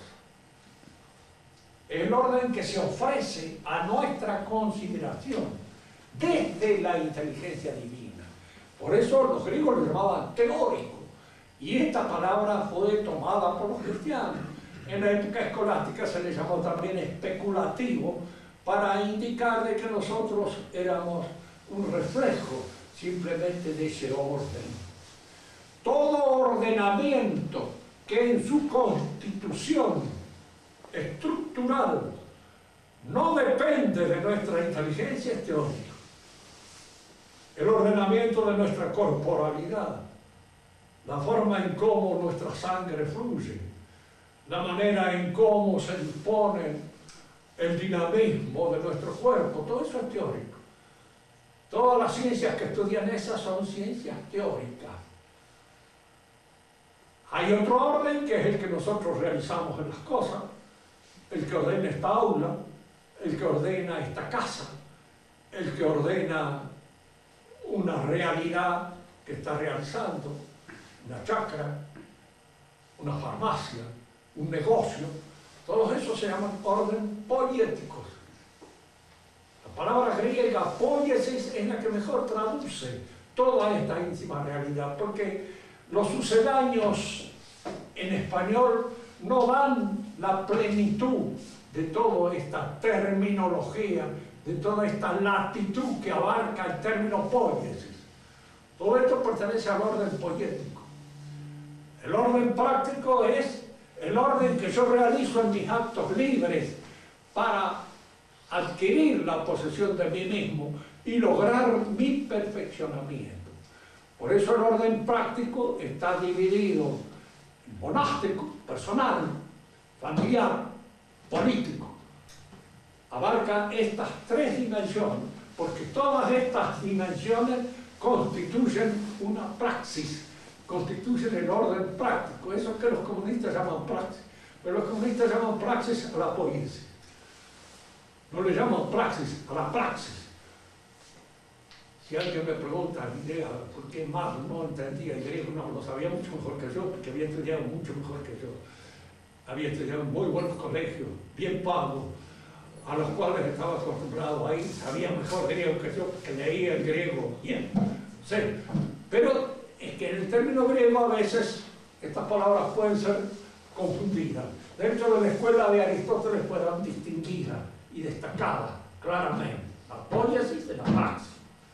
El orden que se ofrece a nuestra consideración desde la inteligencia divina. Por eso los griegos lo llamaban teórico. Y esta palabra fue tomada por los cristianos En la época escolástica se le llamó también especulativo para indicar de que nosotros éramos un reflejo simplemente de ese orden. Todo ordenamiento que en su constitución estructural no depende de nuestra inteligencia es teórico. El ordenamiento de nuestra corporalidad, la forma en cómo nuestra sangre fluye, la manera en cómo se dispone el dinamismo de nuestro cuerpo, todo eso es teórico. Todas las ciencias que estudian esas son ciencias teóricas. Hay otro orden que es el que nosotros realizamos en las cosas, el que ordena esta aula, el que ordena esta casa, el que ordena una realidad que está realizando, una chacra, una farmacia, un negocio. Todos esos se llaman orden poieticos. La palabra griega poiesis es la que mejor traduce toda esta íntima realidad, porque los sucedáneos en español no dan la plenitud de toda esta terminología, de toda esta latitud que abarca el término poiesis. Todo esto pertenece al orden poético. El orden práctico es el orden que yo realizo en mis actos libres para adquirir la posesión de mí mismo y lograr mi perfeccionamiento. Por eso el orden práctico está dividido en monástico, personal, familiar, político. Abarca estas tres dimensiones, porque todas estas dimensiones constituyen una praxis, constituyen el orden práctico, eso que los comunistas llaman praxis, pero los comunistas llaman praxis a la poiesis, no le llaman praxis a la praxis. Si alguien me pregunta por qué Marx no entendía el griego, no, lo sabía mucho mejor que yo, porque había estudiado mucho mejor que yo. Había estudiado en muy buenos colegios, bien pagos, a los cuales estaba acostumbrado a ir, sabía mejor griego que yo, porque leía el griego bien. Sí. Pero es que en el término griego a veces estas palabras pueden ser confundidas. Dentro de la escuela de Aristóteles puedan distinguirlas y destacarlas claramente. La poiesis de la praxis.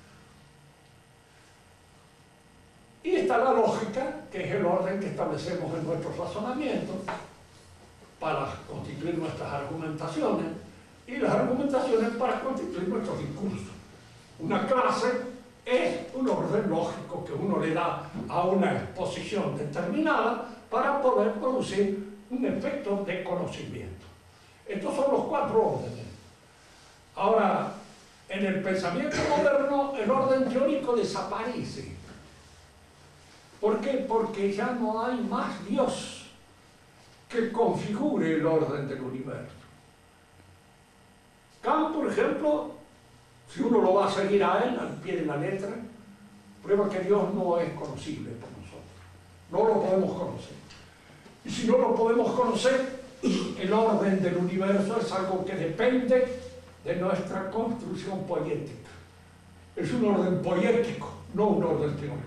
Y está la lógica, que es el orden que establecemos en nuestros razonamientos para constituir nuestras argumentaciones, y las argumentaciones para constituir nuestros discursos. Una clase es un orden lógico que uno le da a una exposición determinada para poder producir un efecto de conocimiento. Estos son los cuatro órdenes. Ahora, en el pensamiento moderno, el orden teórico desaparece. ¿Por qué? Porque ya no hay más Dios que configure el orden del universo. Kant, por ejemplo, si uno lo va a seguir a él, al pie de la letra, prueba que Dios no es conocible por nosotros. No lo podemos conocer. Y si no lo podemos conocer, el orden del universo es algo que depende de nuestra construcción poética. Es un orden poético, no un orden teórico.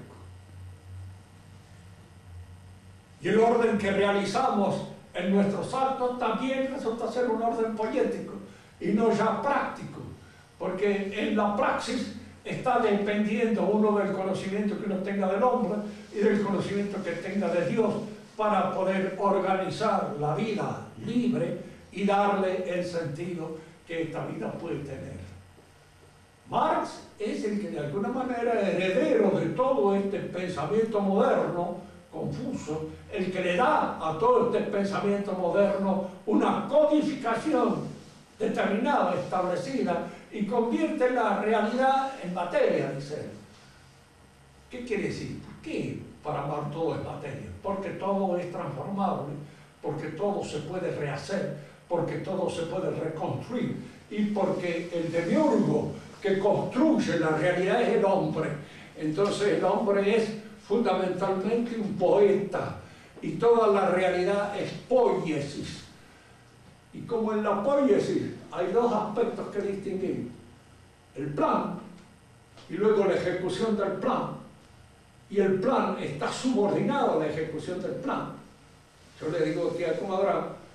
Y el orden que realizamos en nuestros actos también resulta ser un orden poético y no ya práctico, porque en la praxis está dependiendo uno del conocimiento que uno tenga del hombre y del conocimiento que tenga de Dios para poder organizar la vida libre y darle el sentido que esta vida puede tener. Marx es el que de alguna manera es heredero de todo este pensamiento moderno confuso, el que le da a todo este pensamiento moderno una codificación determinada, establecida, y convierte la realidad en materia, dice él. ¿Qué quiere decir? ¿Por qué para Marx todo es materia? Porque todo es transformable, porque todo se puede rehacer, porque todo se puede reconstruir, y porque el demiurgo que construye la realidad es el hombre. Entonces el hombre es fundamentalmente un poeta, y toda la realidad es poiesis. Y como en la poiesis hay dos aspectos que distinguir: el plan y luego la ejecución del plan, y el plan está subordinado a la ejecución del plan. Yo le digo aquí a Comadrán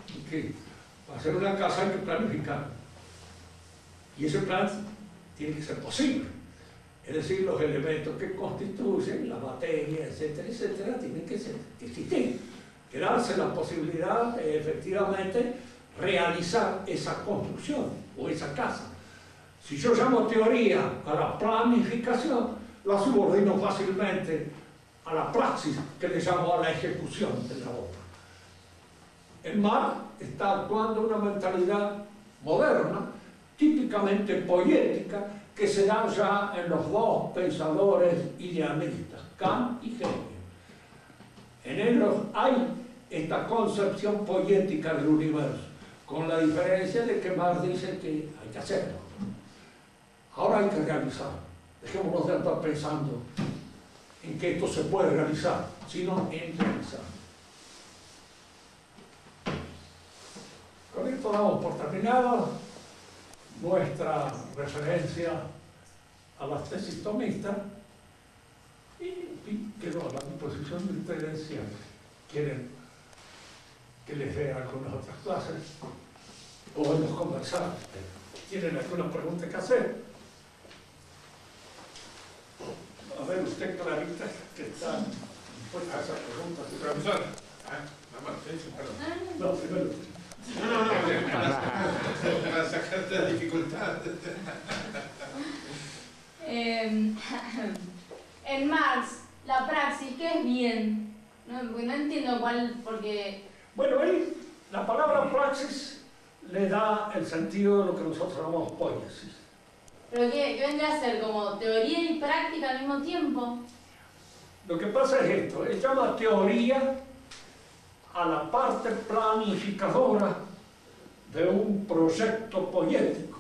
que para hacer una casa hay que planificar. Y ese plan tiene que ser posible. Es decir, los elementos que constituyen la materia, etcétera, etcétera, tienen que existir. Que darse la posibilidad de efectivamente realizar esa construcción o esa casa. Si yo llamo teoría a la planificación, la subordino fácilmente a la praxis, que le llamo a la ejecución de la obra. En Marx está actuando una mentalidad moderna, típicamente poética, que se da ya en los dos pensadores idealistas, Kant y Hegel. En ellos hay esta concepción poética del universo, con la diferencia de que Marx dice que hay que hacerlo. Ahora hay que realizar. Dejémonos de estar pensando en que esto se puede realizar, sino en realizar. Con esto damos por terminada nuestra referencia a las tesis tomistas y quedo a la disposición de ustedes si quieren que les dé algunas otras clases. Podemos conversar. ¿Tienen alguna pregunta que hacer? A ver, usted, Clarita, que está dispuesta a hacer preguntas. Profesor, perdón. No, primero. No, para sacarte la dificultad. En Marx, la praxis, ¿qué es bien? No entiendo cuál, porque... Bueno, la palabra praxis le da el sentido de lo que nosotros llamamos poiesis. ¿Pero qué vendría a ser? ¿Como teoría y práctica al mismo tiempo? Lo que pasa es esto, él llama teoría a la parte planificadora de un proyecto poético.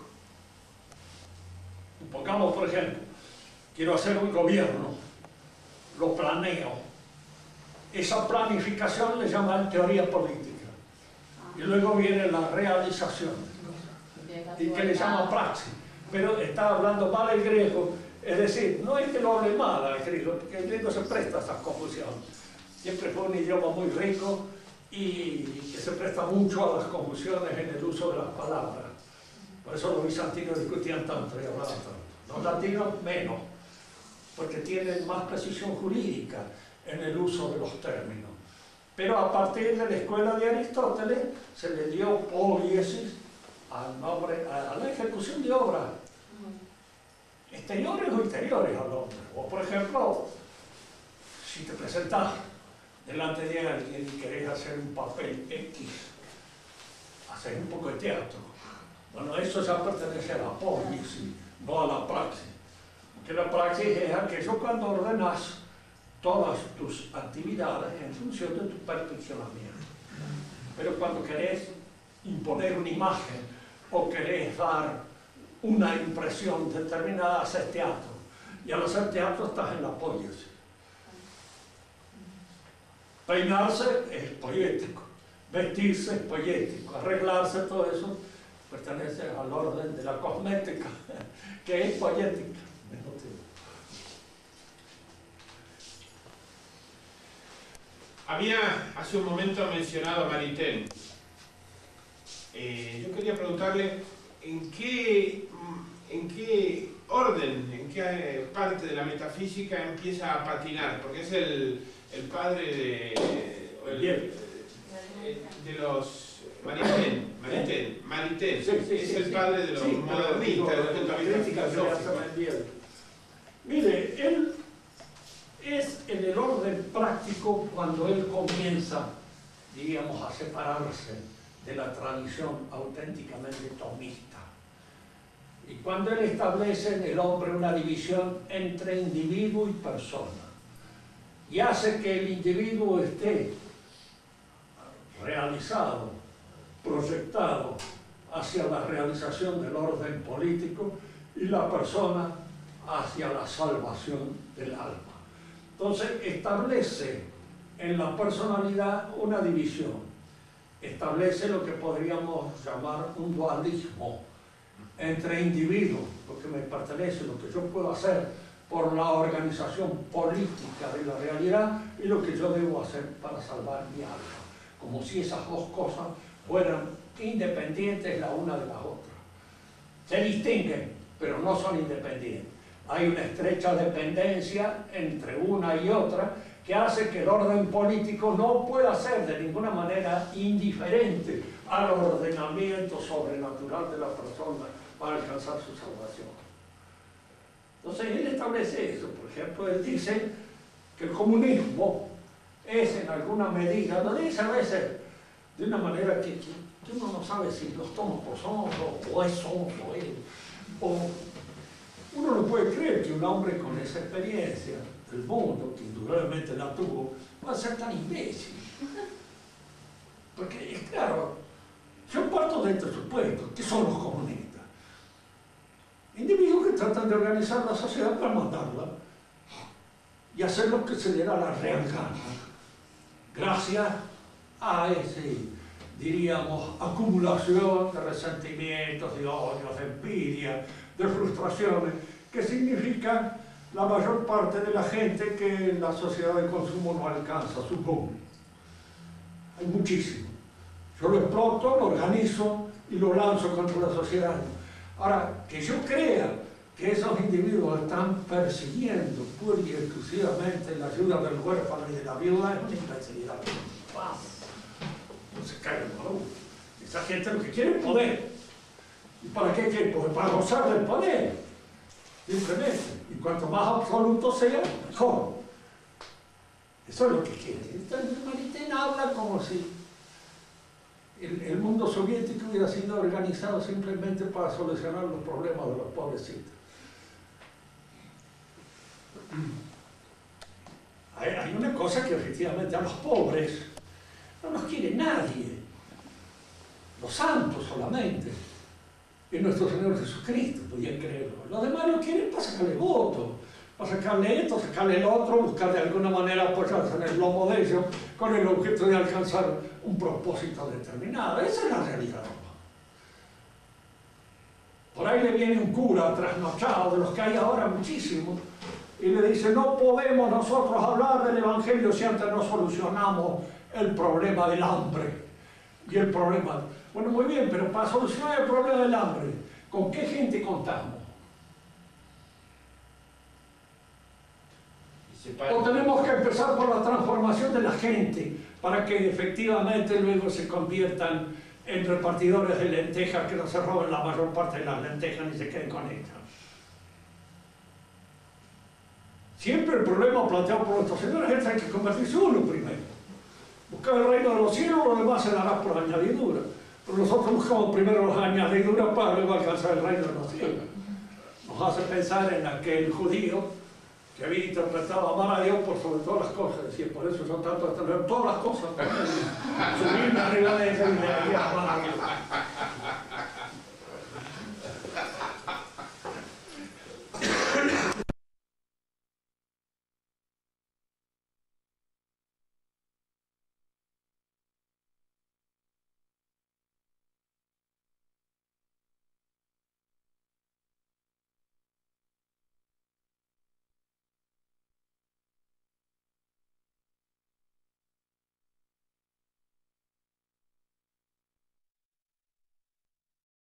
Pongamos, por ejemplo, quiero hacer un gobierno, lo planeo. Esa planificación le llaman teoría política. Y luego viene la realización, y que le llama praxis. Pero está hablando mal el griego, es decir, no es que lo hable mal al griego, porque el griego se presta a esas confusiones. Siempre fue un idioma muy rico y que se presta mucho a las confusiones en el uso de las palabras. Por eso los bizantinos discutían tanto y hablaban tanto. Los latinos menos, porque tienen más precisión jurídica en el uso de los términos. Pero a partir de la escuela de Aristóteles se le dio poiesis al nombre, a la ejecución de obras exteriores o interiores al hombre. O por ejemplo, si te presentas delante de alguien y querés hacer un papel X, hacer un poco de teatro. Bueno, eso ya pertenece a la poiesis, no a la praxis. Porque la praxis es aquello cuando ordenas todas tus actividades en función de tu perfeccionamiento. Pero cuando querés imponer una imagen o querés dar una impresión determinada, haces teatro. Y al hacer teatro estás en la poiesis. Peinarse es poético, vestirse es poético, arreglarse, todo eso pertenece al orden de la cosmética, que es poética. Había hace un momento mencionado a Maritain. Yo quería preguntarle en qué orden, en qué parte de la metafísica empieza a patinar, porque es el padre de los Maritain, es el padre de los modernistas desde el punto de vista filosófico. Mire, él es en el orden práctico cuando él comienza, diríamos, a separarse de la tradición auténticamente tomista. Y cuando él establece en el hombre una división entre individuo y persona, y hace que el individuo esté realizado, proyectado hacia la realización del orden político y la persona hacia la salvación del alma. Entonces establece en la personalidad una división, establece lo que podríamos llamar un dualismo entre individuos, lo que me pertenece, lo que yo puedo hacer por la organización política de la realidad y lo que yo debo hacer para salvar mi alma, como si esas dos cosas fueran independientes la una de la otra. Se distinguen, pero no son independientes. Hay una estrecha dependencia entre una y otra que hace que el orden político no pueda ser de ninguna manera indiferente al ordenamiento sobrenatural de la persona para alcanzar su salvación. Entonces él establece eso. Por ejemplo, él dice que el comunismo es en alguna medida, lo dice a veces de una manera que uno no sabe si los toma por sonso o es sonso él, o uno no puede creer que un hombre con esa experiencia del mundo, que indudablemente la tuvo, va a ser tan imbécil. Porque, claro, yo parto de este supuesto, que son los comunistas. Individuos que tratan de organizar la sociedad para mandarla y hacer lo que se le da la real gana, gracias a ese, diríamos, acumulación de resentimientos, de odios, de envidia, de frustraciones, que significan la mayor parte de la gente que la sociedad de consumo no alcanza, supongo. Hay muchísimo. Yo lo exploto, lo organizo y lo lanzo contra la sociedad. Ahora, que yo crea que esos individuos están persiguiendo pura y exclusivamente la ayuda del huérfano y de la viuda es una imbecilidad. No se caigan por uno. Esa gente lo que quiere es poder. ¿Y para qué quiere poder? Para gozar del poder. Simplemente. Y cuanto más absoluto sea, mejor. Eso es lo que quiere. Entonces, Maritain habla como si el mundo soviético hubiera sido organizado simplemente para solucionar los problemas de los pobrecitos. Hay una cosa que efectivamente a los pobres no los quiere nadie, los santos solamente, y nuestro Señor Jesucristo, podían creerlo. Los demás lo quieren para sacarle votos, para sacarle esto, sacarle el otro, buscar de alguna manera apoyarse en el lomo de ellos con el objeto de alcanzar un propósito determinado. Esa es la realidad. Por ahí le viene un cura trasnochado, de los que hay ahora muchísimos, y le dice: no podemos nosotros hablar del Evangelio si antes no solucionamos el problema del hambre y el problema. Bueno, muy bien, pero para solucionar el problema del hambre, ¿con qué gente contamos? O tenemos que empezar por la transformación de la gente para que efectivamente luego se conviertan en repartidores de lentejas, que no se roben la mayor parte de las lentejas ni se queden con ellas. Siempre el problema planteado por nuestros señores es que hay que convertirse uno primero. Buscar el reino de los cielos, lo demás se dará por añadidura. Pero nosotros buscamos primero las añadiduras para luego alcanzar el reino de los cielos. Nos hace pensar en aquel judío que había interpretado amar a Dios por sobre todas las cosas. Decía: por eso son tantos, tener todas las cosas, subirme arriba de ella y de amar a Dios.